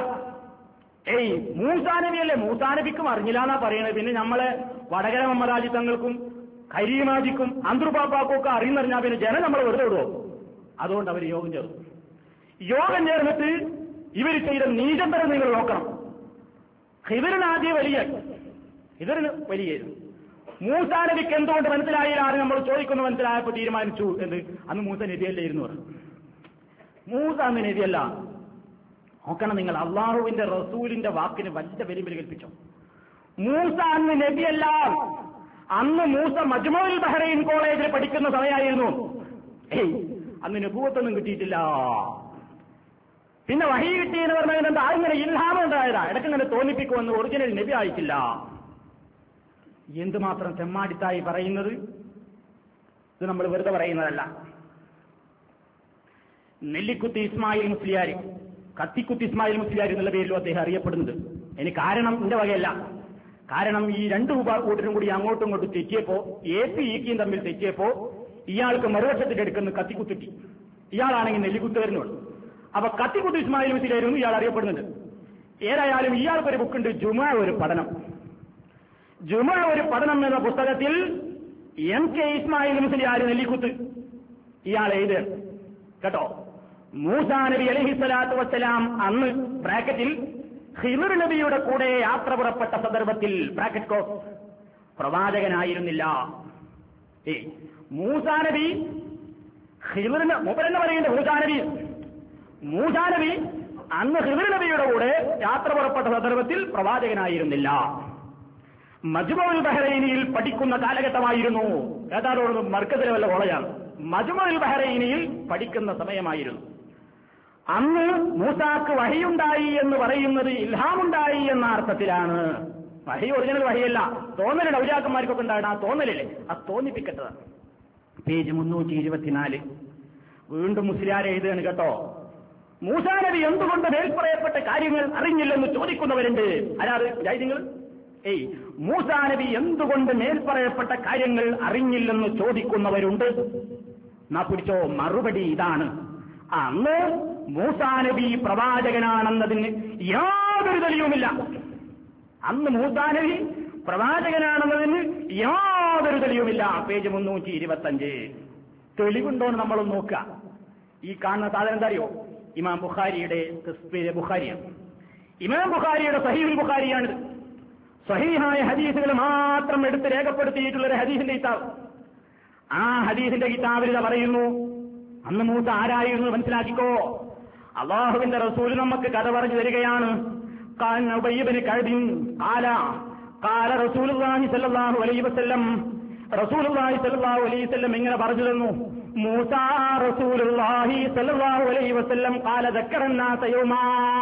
ഏയ് മൂസാ നബിയല്ലേ, മൂസാ നബിക്കും അറിഞ്ഞില്ല എന്നാ പറയണത്. പിന്നെ നമ്മളെ വടകര മമ്മദാജി തങ്ങൾക്കും കരീമാജിക്കും അന്തർപാപ്പാക്കും ഒക്കെ അറിയുന്നറിഞ്ഞാൽ പിന്നെ ജനം നമ്മളെ വെറുതെ വിടുവോ? അതുകൊണ്ട് അവർ യോഗം ചേർന്നു. യോഗം ചേർന്നിട്ട് ഇവർ ചെയ്ത നീചന്തരം നിങ്ങൾ നോക്കണം. ഖിദറിന് ആദ്യം വലിയ ഖിദറിന് വലിയായിരുന്നു. മൂസാ നബിക്ക് എന്തുകൊണ്ട് മനസ്സിലായില്ല? അത് നമ്മൾ ചോദിക്കുന്നു. മനസ്സിലായപ്പോ തീരുമാനിച്ചു എന്ത്? അന്ന് മൂസ നബിയല്ലായിരുന്നു പറഞ്ഞു. മൂസ അന്ന് നബിയല്ല. നോക്കണം നിങ്ങൾ, അള്ളാഹുവിന്റെ റസൂലിന്റെ വാക്കിന് വലിയ വെല്ലുവിളി കൽപ്പിച്ചു. മൂസ അന്ന് നബിയല്ല. അന്ന് മൂസ മജ്മുഉൽ ബഹ്റൈൻ കോളേജിൽ പഠിക്കുന്ന സമയമായിരുന്നു. ഏയ് അന്ന് നബുവത്തൊന്നും കിട്ടിയിട്ടില്ല. പിന്നെ വഹി കിട്ടിയെന്ന് പറഞ്ഞാൽ എന്താ? അങ്ങനെ ഇൽഹാമം ഉണ്ടായതാ, ഇടയ്ക്കിങ്ങനെ തോന്നിപ്പിക്കുമെന്ന്. ഒറിജിനൽ നബി ആയിട്ടില്ല. എന്തുമാത്രം തെമ്മാടിത്തായി പറയുന്നത്! ഇത് നമ്മൾ വെറുതെ പറയുന്നതല്ല. നെല്ലിക്കുത്തി ഇസ്മായിൽ മുസ്ലിയാർ, കത്തിക്കുത്തി ഇസ്മായിൽ മുസ്ലിയാർ എന്നുള്ള പേരിലും അദ്ദേഹം അറിയപ്പെടുന്നത്. ഇനി കാരണം എന്റെ വകയല്ല. കാരണം ഈ രണ്ടു കൂട്ടരും കൂടി അങ്ങോട്ടും ഇങ്ങോട്ടും തെറ്റിയപ്പോ, എ പി ഇക്കിയും തമ്മിൽ തെറ്റിയപ്പോ ഇയാൾക്ക് മറുവശത്തിന്റെ എടുക്കുന്ന കത്തിക്കുത്തിട്ടി, ഇയാളാണെങ്കിൽ നെല്ലിക്കുത്തുകാരനുള്ളൂ. അപ്പൊ കത്തിക്കുത്തി ഇസ്മായിൽ മുസ്ലിയായിരുന്നു ഇയാൾ അറിയപ്പെടുന്നത്. ഏതായാലും ഇയാൾക്കൊരു ബുക്കുണ്ട്, ജുമാ ഒരു പഠനം. ജുമാ ഒരു പഠനം എന്ന പുസ്തകത്തിൽ എം കെ ഇസ്മായിൽ മുസ്ലിയാർ നെല്ലിക്കുത്ത് ഇയാൾ എഴുതുക കേട്ടോ. മൂസാ നബി അലൈഹി സ്വലാത്തു വസ്സലാം അന്ന് ബ്രാക്കറ്റിൽ ഖിദർ നബിയുടെ കൂടെ യാത്ര പുറപ്പെട്ട സന്ദർഭത്തിൽ ബ്രാക്കറ്റ് കോസ് പ്രവാചകനായിരുന്നില്ല. ഏ മൂസാ നബി ഹിദറിന് മൂപ്പരെന്ന് പറയുന്നത് മൂസാ നബി മൂസാ നബി അന്ന് ഹിദർ നബിയുടെ കൂടെ യാത്ര പുറപ്പെട്ട സന്ദർഭത്തിൽ പ്രവാചകനായിരുന്നില്ല. മജ്മുഉൽ ബഹ്റൈനിയിൽ പഠിക്കുന്ന കാലഘട്ടമായിരുന്നു. ഏതാണ്ട് മർക്കസിലെ വല്ല കോളേജാണ്. മജ്മുഉൽ ബഹ്റൈനിയിൽ പഠിക്കുന്ന സമയമായിരുന്നു. അന്ന് മൂസാക്ക് വഹിയുണ്ടായി എന്ന് പറയുന്നത് ഇൽഹാമുണ്ടായി എന്ന അർത്ഥത്തിലാണ്. വഹി ഒറിജിനൽ വഹിയല്ല, തോന്നലുണ്ട്. ഔലിയാക്കന്മാർക്കൊക്കെ ഉണ്ടായിരുന്നു ആ തോന്നലില്ലേ, ആ തോന്നിപ്പിക്കട്ടതാണ്. പേജ് മുന്നൂറ്റി ഇരുപത്തിനാല് വീണ്ടും മുസ്ലിയാരെ എഴുതുകയാണ് കേട്ടോ. മൂസാ നബി എന്തുകൊണ്ട് മേൽപ്പറയപ്പെട്ട കാര്യങ്ങൾ അറിഞ്ഞില്ലെന്ന് ചോദിക്കുന്നവരുണ്ട്. ആരാറ് ജാഹിദീങ്ങൾ? ഏയ് മൂസാ നബി എന്തുകൊണ്ട് മേൽപ്പറയപ്പെട്ട കാര്യങ്ങൾ അറിഞ്ഞില്ലെന്ന് ചോദിക്കുന്നവരുണ്ട്. നാ പിടിച്ചോ, മറുപടി ഇതാണ്. അന്ന് മൂസാ നബി പ്രവാചകനാണെന്നതിന് യാതൊരു തെളിവുമില്ല. അന്ന് മൂസാ നബി പ്രവാചകനാണെന്നതിന് യാതൊരു തെളിവുമില്ല. പേജ് മുന്നൂറ്റി ഇരുപത്തഞ്ച്. തെളിവുണ്ടോന്ന് നമ്മളൊന്ന് നോക്കുക. ഈ കാണുന്ന സാധനം എന്താ അറിയോ? ഇമാം ബുഖാരിയുടെ ബുഖാരിയാണ്. ഇമാം ബുഖാരിയുടെ സഹീഹുൽ ബുഖാരിയാണിത്. സഹീഹായ ഹദീസുകൾ മാത്രം എടുത്ത് രേഖപ്പെടുത്തിയിട്ടുള്ള ഒരു ഹദീസിന്റെ കിതാബ്. ആ ഹദീസിന്റെ കിതാബിൽ ഇതാ പറയുന്നു, അന്ന് മൂസ ആരായിരുന്നു മനസ്സിലാക്കിക്കോ. അള്ളാഹുവിന്റെ റസൂൽ നമുക്ക് കഥ പറഞ്ഞു തരികയാണ്. ഖാല റസൂലുള്ളാഹി സ്വല്ലല്ലാഹു അലൈഹി വസല്ലം റസൂലുള്ളാഹി സ്വല്ലല്ലാഹു അലൈഹി വസല്ലം ഇങ്ങനെ പറഞ്ഞു തന്നു. മൂസാ റസൂലുള്ളാഹി സ്വല്ലല്ലാഹു അലൈഹി വസല്ലം ഖാല ദക്കറന്നാസ യൗമാ.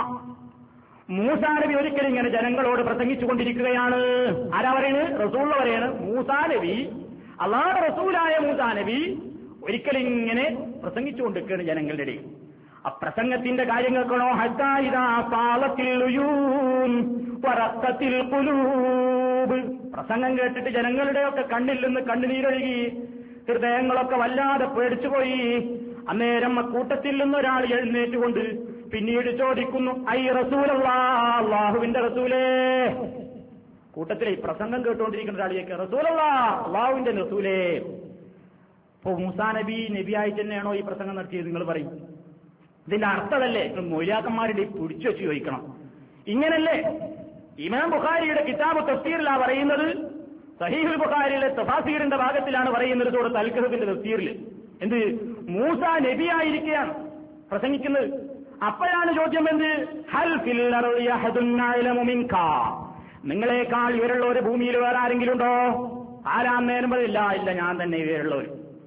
മൂസാ നബി ഒരിക്കലും ഇങ്ങനെ ജനങ്ങളോട് പ്രസംഗിച്ചു കൊണ്ടിരിക്കുകയാണ്. ആരാ പറയുന്നത്? റസൂലുള്ള പറയാണ്. മൂസാ നബി, അല്ലാഹുവിന്റെ റസൂലായ മൂസാ നബി ഒരിക്കലും ഇങ്ങനെ പ്രസംഗിച്ചുകൊണ്ടിരിക്കുകയാണ് ജനങ്ങളുടെ ഇടയിൽ. ആ പ്രസംഗത്തിന്റെ കാര്യങ്ങൾക്കാണോ ഹത്താ ഇദാ സാലത്തിൽ ഉയൂൻ വറഖത്തിൽ ഖുലൂബ്. പ്രസംഗം കേട്ടിട്ട് ജനങ്ങളുടെയൊക്കെ കണ്ണിൽ നിന്ന് കണ്ണുനീരൊഴുകി, ഹൃദയങ്ങളൊക്കെ വല്ലാതെ പേടിച്ചുപോയി. അന്നേരം അക്കൂട്ടത്തിൽ നിന്നൊരാൾ എഴുന്നേറ്റുകൊണ്ട് പിന്നീട് ചോദിക്കുന്നു, ഐ റസൂലല്ലാഹ്, അല്ലാഹുവിന്റെ റസൂലേ. കൂട്ടത്തിലെ ഈ പ്രസംഗം കേട്ടുകൊണ്ടിരിക്കുന്ന ഒരാളിലേക്ക് റസൂലല്ലാഹ്, അല്ലാഹുവിന്റെ റസൂലേ. ഇപ്പൊ മൂസാ നബി നബിയായി തന്നെയാണോ ഈ പ്രസംഗം നടത്തിയത്? നിങ്ങൾ പറയും. ഇതിന്റെ അർത്ഥമല്ലേ മൗലിയാക്കന്മാരുടെ പിടിച്ചു വെച്ച് ചോദിക്കണം. ഇങ്ങനല്ലേ ഇമാം ബുഖാരിയുടെ കിതാബ് തഫ്സീറിലാ പറയുന്നത്. സഹീഹുൽ ബുഖാരിയിലെ തഫാസീറിന്റെ ഭാഗത്തിലാണ് പറയുന്നത്. സൂറത്ത് അൽ കഹ്ഫിന്റെ തഫ്സീറിൽ എന്ത് മൂസ നബിയായിരിക്കുകയാണ് പ്രസംഗിക്കുന്നത്. അപ്പോഴാണ് ചോദ്യം എന്ത്? ഹൽ ഫിൽ അർളി അഹദുൻ അഅലമു മിൻക. നിങ്ങളെക്കാൾ ഇവരുള്ള ഒരു ഭൂമിയിൽ വേറെ ആരെങ്കിലും ഉണ്ടോ? ആരാം നേരം പറയില്ല, ഇല്ല ഞാൻ തന്നെ ഇവരുള്ളവർ.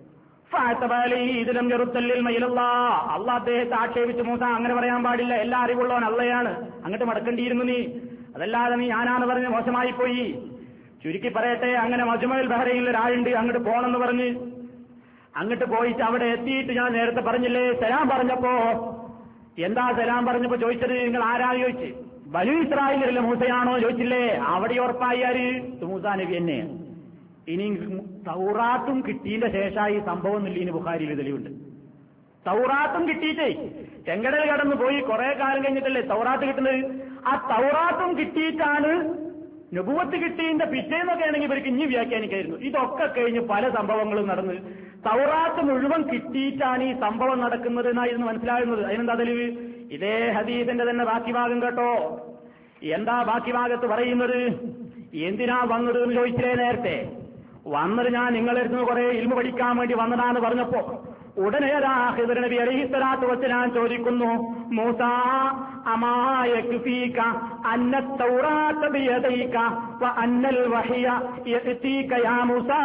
ഇതിലും ചെറുത്തല്ലിൽ മയിലല്ലാ. അള്ളാഹ് അദ്ദേഹത്തെ ആക്ഷേപിച്ച് മൂസ അങ്ങനെ പറയാൻ പാടില്ല, എല്ലാ അറിവുള്ളവൻ അള്ളയാണ്, അങ്ങോട്ട് മടക്കേണ്ടിയിരുന്നു നീ, അതല്ലാതെ നീ ഞാനാണ് പറഞ്ഞ് മോശമായി പോയി. ചുരുക്കി പറയട്ടെ, അങ്ങനെ മജ്മുഉൽ ബഹ്റൈനിൽ ഒരാളുണ്ട്, അങ്ങോട്ട് പോകണമെന്ന് പറഞ്ഞ് അങ്ങോട്ട് പോയിട്ട് അവിടെ എത്തിയിട്ട് ഞാൻ നേരത്തെ പറഞ്ഞില്ലേ സലാം പറഞ്ഞപ്പോ, എന്താ സലാം പറഞ്ഞപ്പോ ചോദിച്ചത് നിങ്ങൾ ആരാ ചോദിച്ച്, ബനൂ ഇസ്രായേലിലെ മൂസയാണോ ചോദിച്ചില്ലേ? അവിടെ ഉറപ്പായി ആര്? മൂസാ നബി തന്നെ. ഇനി തൗറാത്തും കിട്ടിയതിന്റെ ശേഷം ഈ സംഭവം ഇനി ബുഖാരിയിൽ തെളിവുണ്ട്. തൗറാത്തും കിട്ടിയിട്ടേ ചെങ്കടൽ കടന്നു പോയി കുറെ കാലം കഴിഞ്ഞിട്ടല്ലേ തൗറാത്ത് കിട്ടുന്നത്. ആ തൗറാത്തും കിട്ടിയിട്ടാണ് നബുവത്ത് കിട്ടിയതിന്റെ പിറ്റേന്നൊക്കെ ആണെങ്കിൽ ഇവർക്ക് ഇനി വ്യാഖ്യാനിക്കായിരുന്നു. ഇതൊക്കെ കഴിഞ്ഞ് പല സംഭവങ്ങളും നടന്ന് തൗറാത്ത് മുഴുവൻ കിട്ടിയിട്ടാണ് ഈ സംഭവം നടക്കുന്നത് എന്നായിരുന്നു മനസ്സിലാകുന്നത്. അതിനെന്താ തെളിവ്? ഇതേ ഹദീസിന്റെ തന്നെ ബാക്കി ഭാഗം കേട്ടോ. എന്താ ബാക്കി ഭാഗത്ത് പറയുന്നത്? എന്തിനാ വന്നത് എന്ന് ചോദിച്ചില്ലേ നേരത്തെ? വന്നത് ഞാൻ നിങ്ങളുടെ അടുത്ത് കുറെ ഇൽമു പഠിക്കാൻ വേണ്ടി വന്നതാന്ന് പറഞ്ഞപ്പോ ഉടനെ ഖിദ്ർ നബി അലൈഹിസ്സലാത്തു വസ്സലാം ചോദിക്കുന്നു, മൂസാ അമാ യക്ഫീക അന്ന തൗറാത ബിയദൈക വ അന്നൽ വഹയ യഅതീക യാ മൂസാ.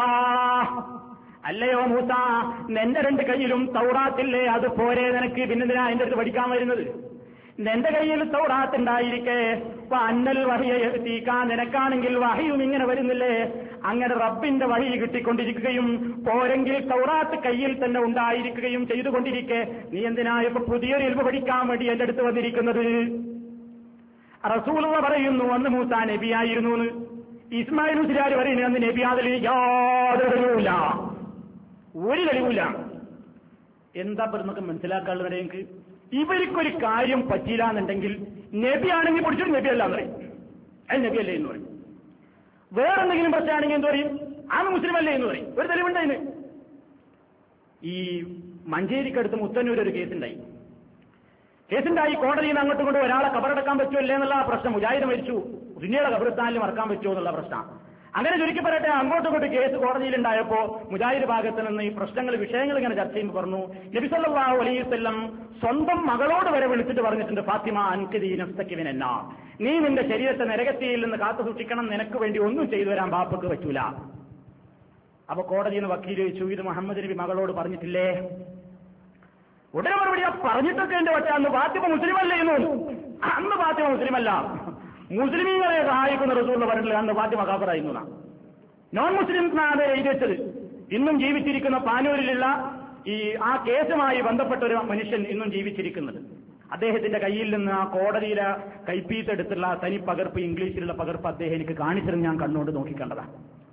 അല്ലയോ മൂസ, നിന്റെ രണ്ട് കയ്യിലും തൗറാത്തില്ലേ, അത് പോരെ നിനക്ക്? പിന്നെന്തിനാ എന്റെ അടുത്ത് പഠിക്കാൻ വരുന്നത്? നിന്റെ കയ്യിൽ തൗറാത്ത് ഉണ്ടായിരിക്കെ അന്നൽ വഹിയ യഅതീക, നിനക്കാണെങ്കിൽ വഹിയും ഇങ്ങനെ വരുന്നില്ലേ? അങ്ങനെ റബ്ബിന്റെ വഹി കിട്ടിക്കൊണ്ടിരിക്കുകയും പോരെങ്കിൽ തൗറാത്ത് കയ്യിൽ തന്നെ ഉണ്ടായിരിക്കുകയും ചെയ്തുകൊണ്ടിരിക്കെ നീ എന്തിനാ ഇപ്പൊ പുതിയൊരു ഇൽമു പഠിക്കാൻ വേണ്ടി എന്റെ അടുത്ത് വന്നിരിക്കുന്നത്? റസൂലുള്ള പറയുന്നു അന്ന് മൂസാ നബിയായിരുന്നു എന്ന്. ഇസ്മായിൽ മുസ്ലിയാർ പറയുന്നത് അന്ന് നബി അതിൽ യാതൊരു തെളിവില്ല, ഒരു തെളിവില്ല. എന്താ നമുക്ക് മനസ്സിലാക്കാനുള്ളത്? എനിക്ക് ഇവർക്കൊരു കാര്യം പറ്റില്ല എന്നുണ്ടെങ്കിൽ നബിയാണെങ്കിൽ പിടിച്ചൊരു നബിയല്ല എന്ന് പറയും, അത് നബിയല്ലേ എന്ന് പറയും. വേറെന്തെങ്കിലും പ്രശ്നമാണെങ്കിൽ എന്ത് പറയും? ആണ് മുസ്ലിം അല്ലേ എന്ന് പറയും. ഒരു തെളിവുണ്ടായിന്. ഈ മഞ്ചേരിക്കടുത്ത് മുത്തന്നൂർ ഒരു കേസുണ്ടായി. കേസുണ്ടായി കോടതിയിൽ നിന്ന് അങ്ങോട്ടും കൊണ്ട് ഒരാളെ കബറടക്കാൻ പറ്റുമല്ലേ എന്നുള്ള പ്രശ്നം. മുജാഹിദ് മരിച്ചു, ദുനിയയുടെ കബറിസ്ഥാനിൽ മറക്കാൻ പറ്റുമോ എന്നുള്ള പ്രശ്നം. അങ്ങനെ ചുരുക്കി പറയട്ടെ, അങ്ങോട്ടും ഇങ്ങോട്ടും കേസ് കോടതിയിലുണ്ടായപ്പോ മുജാഹിദ് ഭാഗത്ത് നിന്ന് ഈ പ്രശ്നങ്ങൾ വിഷയങ്ങൾ ഇങ്ങനെ ചർച്ച ചെയ്യുമ്പോൾ പറഞ്ഞു, നബി സല്ലല്ലാഹു അലൈഹി വസല്ലം സ്വന്തം മകളോട് വരെ വിളിച്ചിട്ട് പറഞ്ഞിട്ടുണ്ട്, ഫാത്തിമ അൻകദി നഫ്സക മിനന്ന, നീ നിന്റെ ശരീരത്തെ നരകത്തിയിൽ നിന്ന് കാത്തു സൂക്ഷിക്കണം, നിനക്ക് വേണ്ടി ഒന്നും ചെയ്തു വരാൻ ബാപ്പക്ക് പറ്റൂല. അപ്പൊ കോടതിയിൽ നിന്ന് വക്കീൽ ചോദിച്ചു, ഇത് മുഹമ്മദ് നബി മകളോട് പറഞ്ഞിട്ടില്ലേ? ഉടനെ മറുപടി, പറഞ്ഞിട്ടൊക്കെ എന്റെ പക്ഷേ അന്ന് ഫാത്തിമ മുസ്ലിമല്ലായിരുന്നു. അന്ന് ഫാത്തിമ മുസ്ലിമല്ല, മുസ്ലിമീങ്ങളെ സഹായിക്കുന്ന റസൂൽ പറഞ്ഞിട്ടില്ല, അന്ന് ഫാത്തിമ കാഫറായിരുന്നു. നോൺ മുസ്ലിംസിനാണ് എഴുതി വെച്ചത്. ഇന്നും ജീവിച്ചിരിക്കുന്ന പാനൂരിലുള്ള ഈ ആ കേസുമായി ബന്ധപ്പെട്ട ഒരു മനുഷ്യൻ ഇന്നും ജീവിച്ചിരിക്കുന്നത്, അദ്ദേഹത്തിന്റെ കയ്യിൽ നിന്ന് ആ കോടതിയിലെ കൈപ്പീത്തെടുത്തുള്ള തനി പകർപ്പ്, ഇംഗ്ലീഷിലുള്ള പകർപ്പ് അദ്ദേഹം എനിക്ക് കാണിച്ചിരുന്ന് ഞാൻ കണ്ണുകൊണ്ട് നോക്കിക്കണ്ടതാണ്.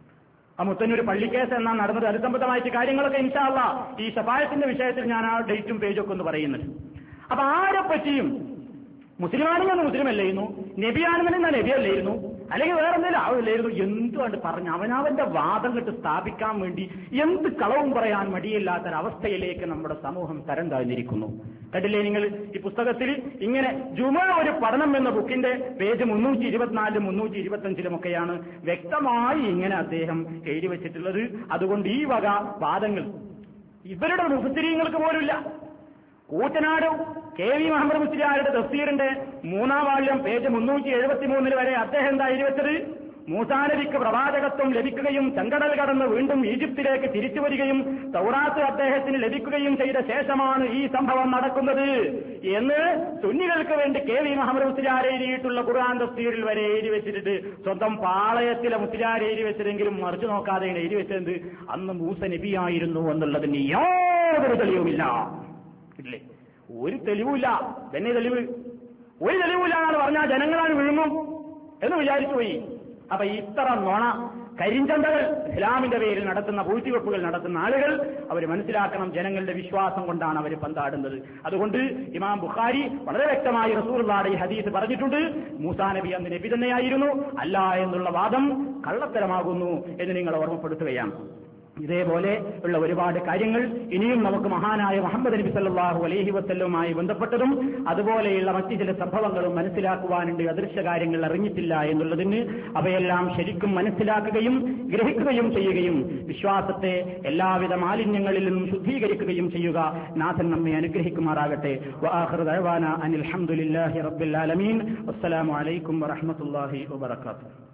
ആ മുത്തന്നൂർ പള്ളിക്കേസ് എന്നാ നടന്നത്. അനുസംബന്ധമായിട്ട് കാര്യങ്ങളൊക്കെ ഇൻഷാ അല്ലാഹ് ഈ ശഫായത്തിന്റെ വിഷയത്തിൽ ഞാൻ ആ ഡേറ്റും പേജൊക്കെ ഒന്ന് പറയുന്നുണ്ട്. അപ്പൊ ആരെ പറ്റിയും മുസ്ലിമാണെന്ന് മുസ്ലിം അല്ലായിരുന്നു, നബിയാണെന്ന് നബി അല്ലായിരുന്നു, അല്ലെങ്കിൽ വേറെ എന്തെങ്കിലും ആവില്ലായിരുന്നു, എന്തുകൊണ്ട് പറഞ്ഞു അവനവന്റെ വാദം കെട്ട് സ്ഥാപിക്കാൻ വേണ്ടി എന്ത് കളവും പറയാൻ മടിയില്ലാത്തൊരവസ്ഥയിലേക്ക് നമ്മുടെ സമൂഹം തരം താഴ്ന്നിരിക്കുന്നു. കണ്ടില്ലേ നിങ്ങൾ ഈ പുസ്തകത്തിൽ ഇങ്ങനെ ജുമ ഒരു പഠനം എന്ന ബുക്കിന്റെ പേജ് മുന്നൂറ്റി ഇരുപത്തിനാലിലും മുന്നൂറ്റി ഇരുപത്തിയഞ്ചിലുമൊക്കെയാണ് വ്യക്തമായി ഇങ്ങനെ അദ്ദേഹം എഴുതി വെച്ചിട്ടുള്ളത്. അതുകൊണ്ട് ഈ വക വാദങ്ങൾ ഇവരുടെ മുഫസ്സിരീങ്ങൾക്ക് പോലുമില്ല. കൂറ്റനാട് കെ വി മുഹമ്മദ് മുസ്ലിയാരുടെ തഫ്സീറിന്റെ മൂന്നാം വാള്യം പേജ് മുന്നൂറ്റി എഴുപത്തി മൂന്നിൽ വരെ അദ്ദേഹം എന്താ എഴുതി വെച്ചത്, മൂസാ നബിക്ക് പ്രവാചകത്വം ലഭിക്കുകയും ചെങ്കടൽ കടന്ന് വീണ്ടും ഈജിപ്തിലേക്ക് തിരിച്ചു വരികയും തൗറാത്ത് അദ്ദേഹത്തിന് ലഭിക്കുകയും ചെയ്ത ശേഷമാണ് ഈ സംഭവം നടക്കുന്നത് എന്ന് സുന്നികൾക്ക് വേണ്ടി കെ വി മുഹമ്മദ് മുസ്ലിയാർ എഴുതിയിട്ടുള്ള ഖുർആൻ തഫ്സീറിൽ വരെ എഴുതി വെച്ചിട്ട് സ്വന്തം പാളയത്തിലെ മുസ്ലിയാർ എഴുതി വെച്ചതെങ്കിലും മറിച്ചു നോക്കാതെയാണ് എഴുതി വെച്ചത് അന്ന് മൂസ നബിയായിരുന്നു എന്നുള്ളതിന് യാതൊരു തെളിവുമില്ല. ഇല്ലേ, ഒരു തെളിവില്ല. തന്നെ തെളിവ് ഒരു തെളിവില്ല എന്നാണ് പറഞ്ഞാൽ ജനങ്ങളാണ് വിഴുങ്ങും എന്ന് വിചാരിച്ചു പോയി. അപ്പൊ ഇത്ര നുണ കരിഞ്ചന്തകൾ ഇസ്ലാമിന്റെ പേരിൽ നടത്തുന്ന പൂഴ്ത്തിവെപ്പുകൾ നടത്തുന്ന ആളുകൾ അവർ മനസ്സിലാക്കണം, ജനങ്ങളുടെ വിശ്വാസം കൊണ്ടാണ് അവർ പന്താടുന്നത്. അതുകൊണ്ട് ഇമാം ബുഖാരി വളരെ വ്യക്തമായി റസൂലുള്ളാഹിയുടെ ഈ ഹദീസ് പറഞ്ഞിട്ടുണ്ട്, മൂസാ നബി അന്ന് നബി തന്നെയായിരുന്നു, അല്ല എന്നുള്ള വാദം കള്ളത്തരമാകുന്നു എന്ന് നിങ്ങൾ ഓർമ്മപ്പെടുത്തുകയാണ്. ഇതേപോലെ ഉള്ള ഒരുപാട് കാര്യങ്ങൾ ഇനിയും നമുക്ക് മഹാനായ മുഹമ്മദ് നബി സല്ലല്ലാഹു അലൈഹി വസല്ലമയുമായി ബന്ധപ്പെട്ടതും അതുപോലെയുള്ള മറ്റു ചില സംഭവങ്ങളും മനസ്സിലാക്കുവാനുണ്ട്. അദൃശ്യ കാര്യങ്ങൾ അറിഞ്ഞിട്ടില്ല എന്നുള്ളതിന് അവയെല്ലാം ശരിക്കും മനസ്സിലാക്കുകയും ഗ്രഹിക്കുകയും ചെയ്യുകയും വിശ്വാസത്തെ എല്ലാവിധ മാലിന്യങ്ങളിൽ നിന്നും ശുദ്ധീകരിക്കുകയും ചെയ്യുക. നാഥൻ നമ്മെ അനുഗ്രഹിക്കുമാറാകട്ടെ. വആഖിറു ദഅവാനാ അനിൽ ഹംദുലില്ലാഹി റബ്ബിൽ ആലമീൻ. അസ്സലാമു അലൈക്കും വറഹ്മത്തുള്ളാഹി വബറകാതുഹു.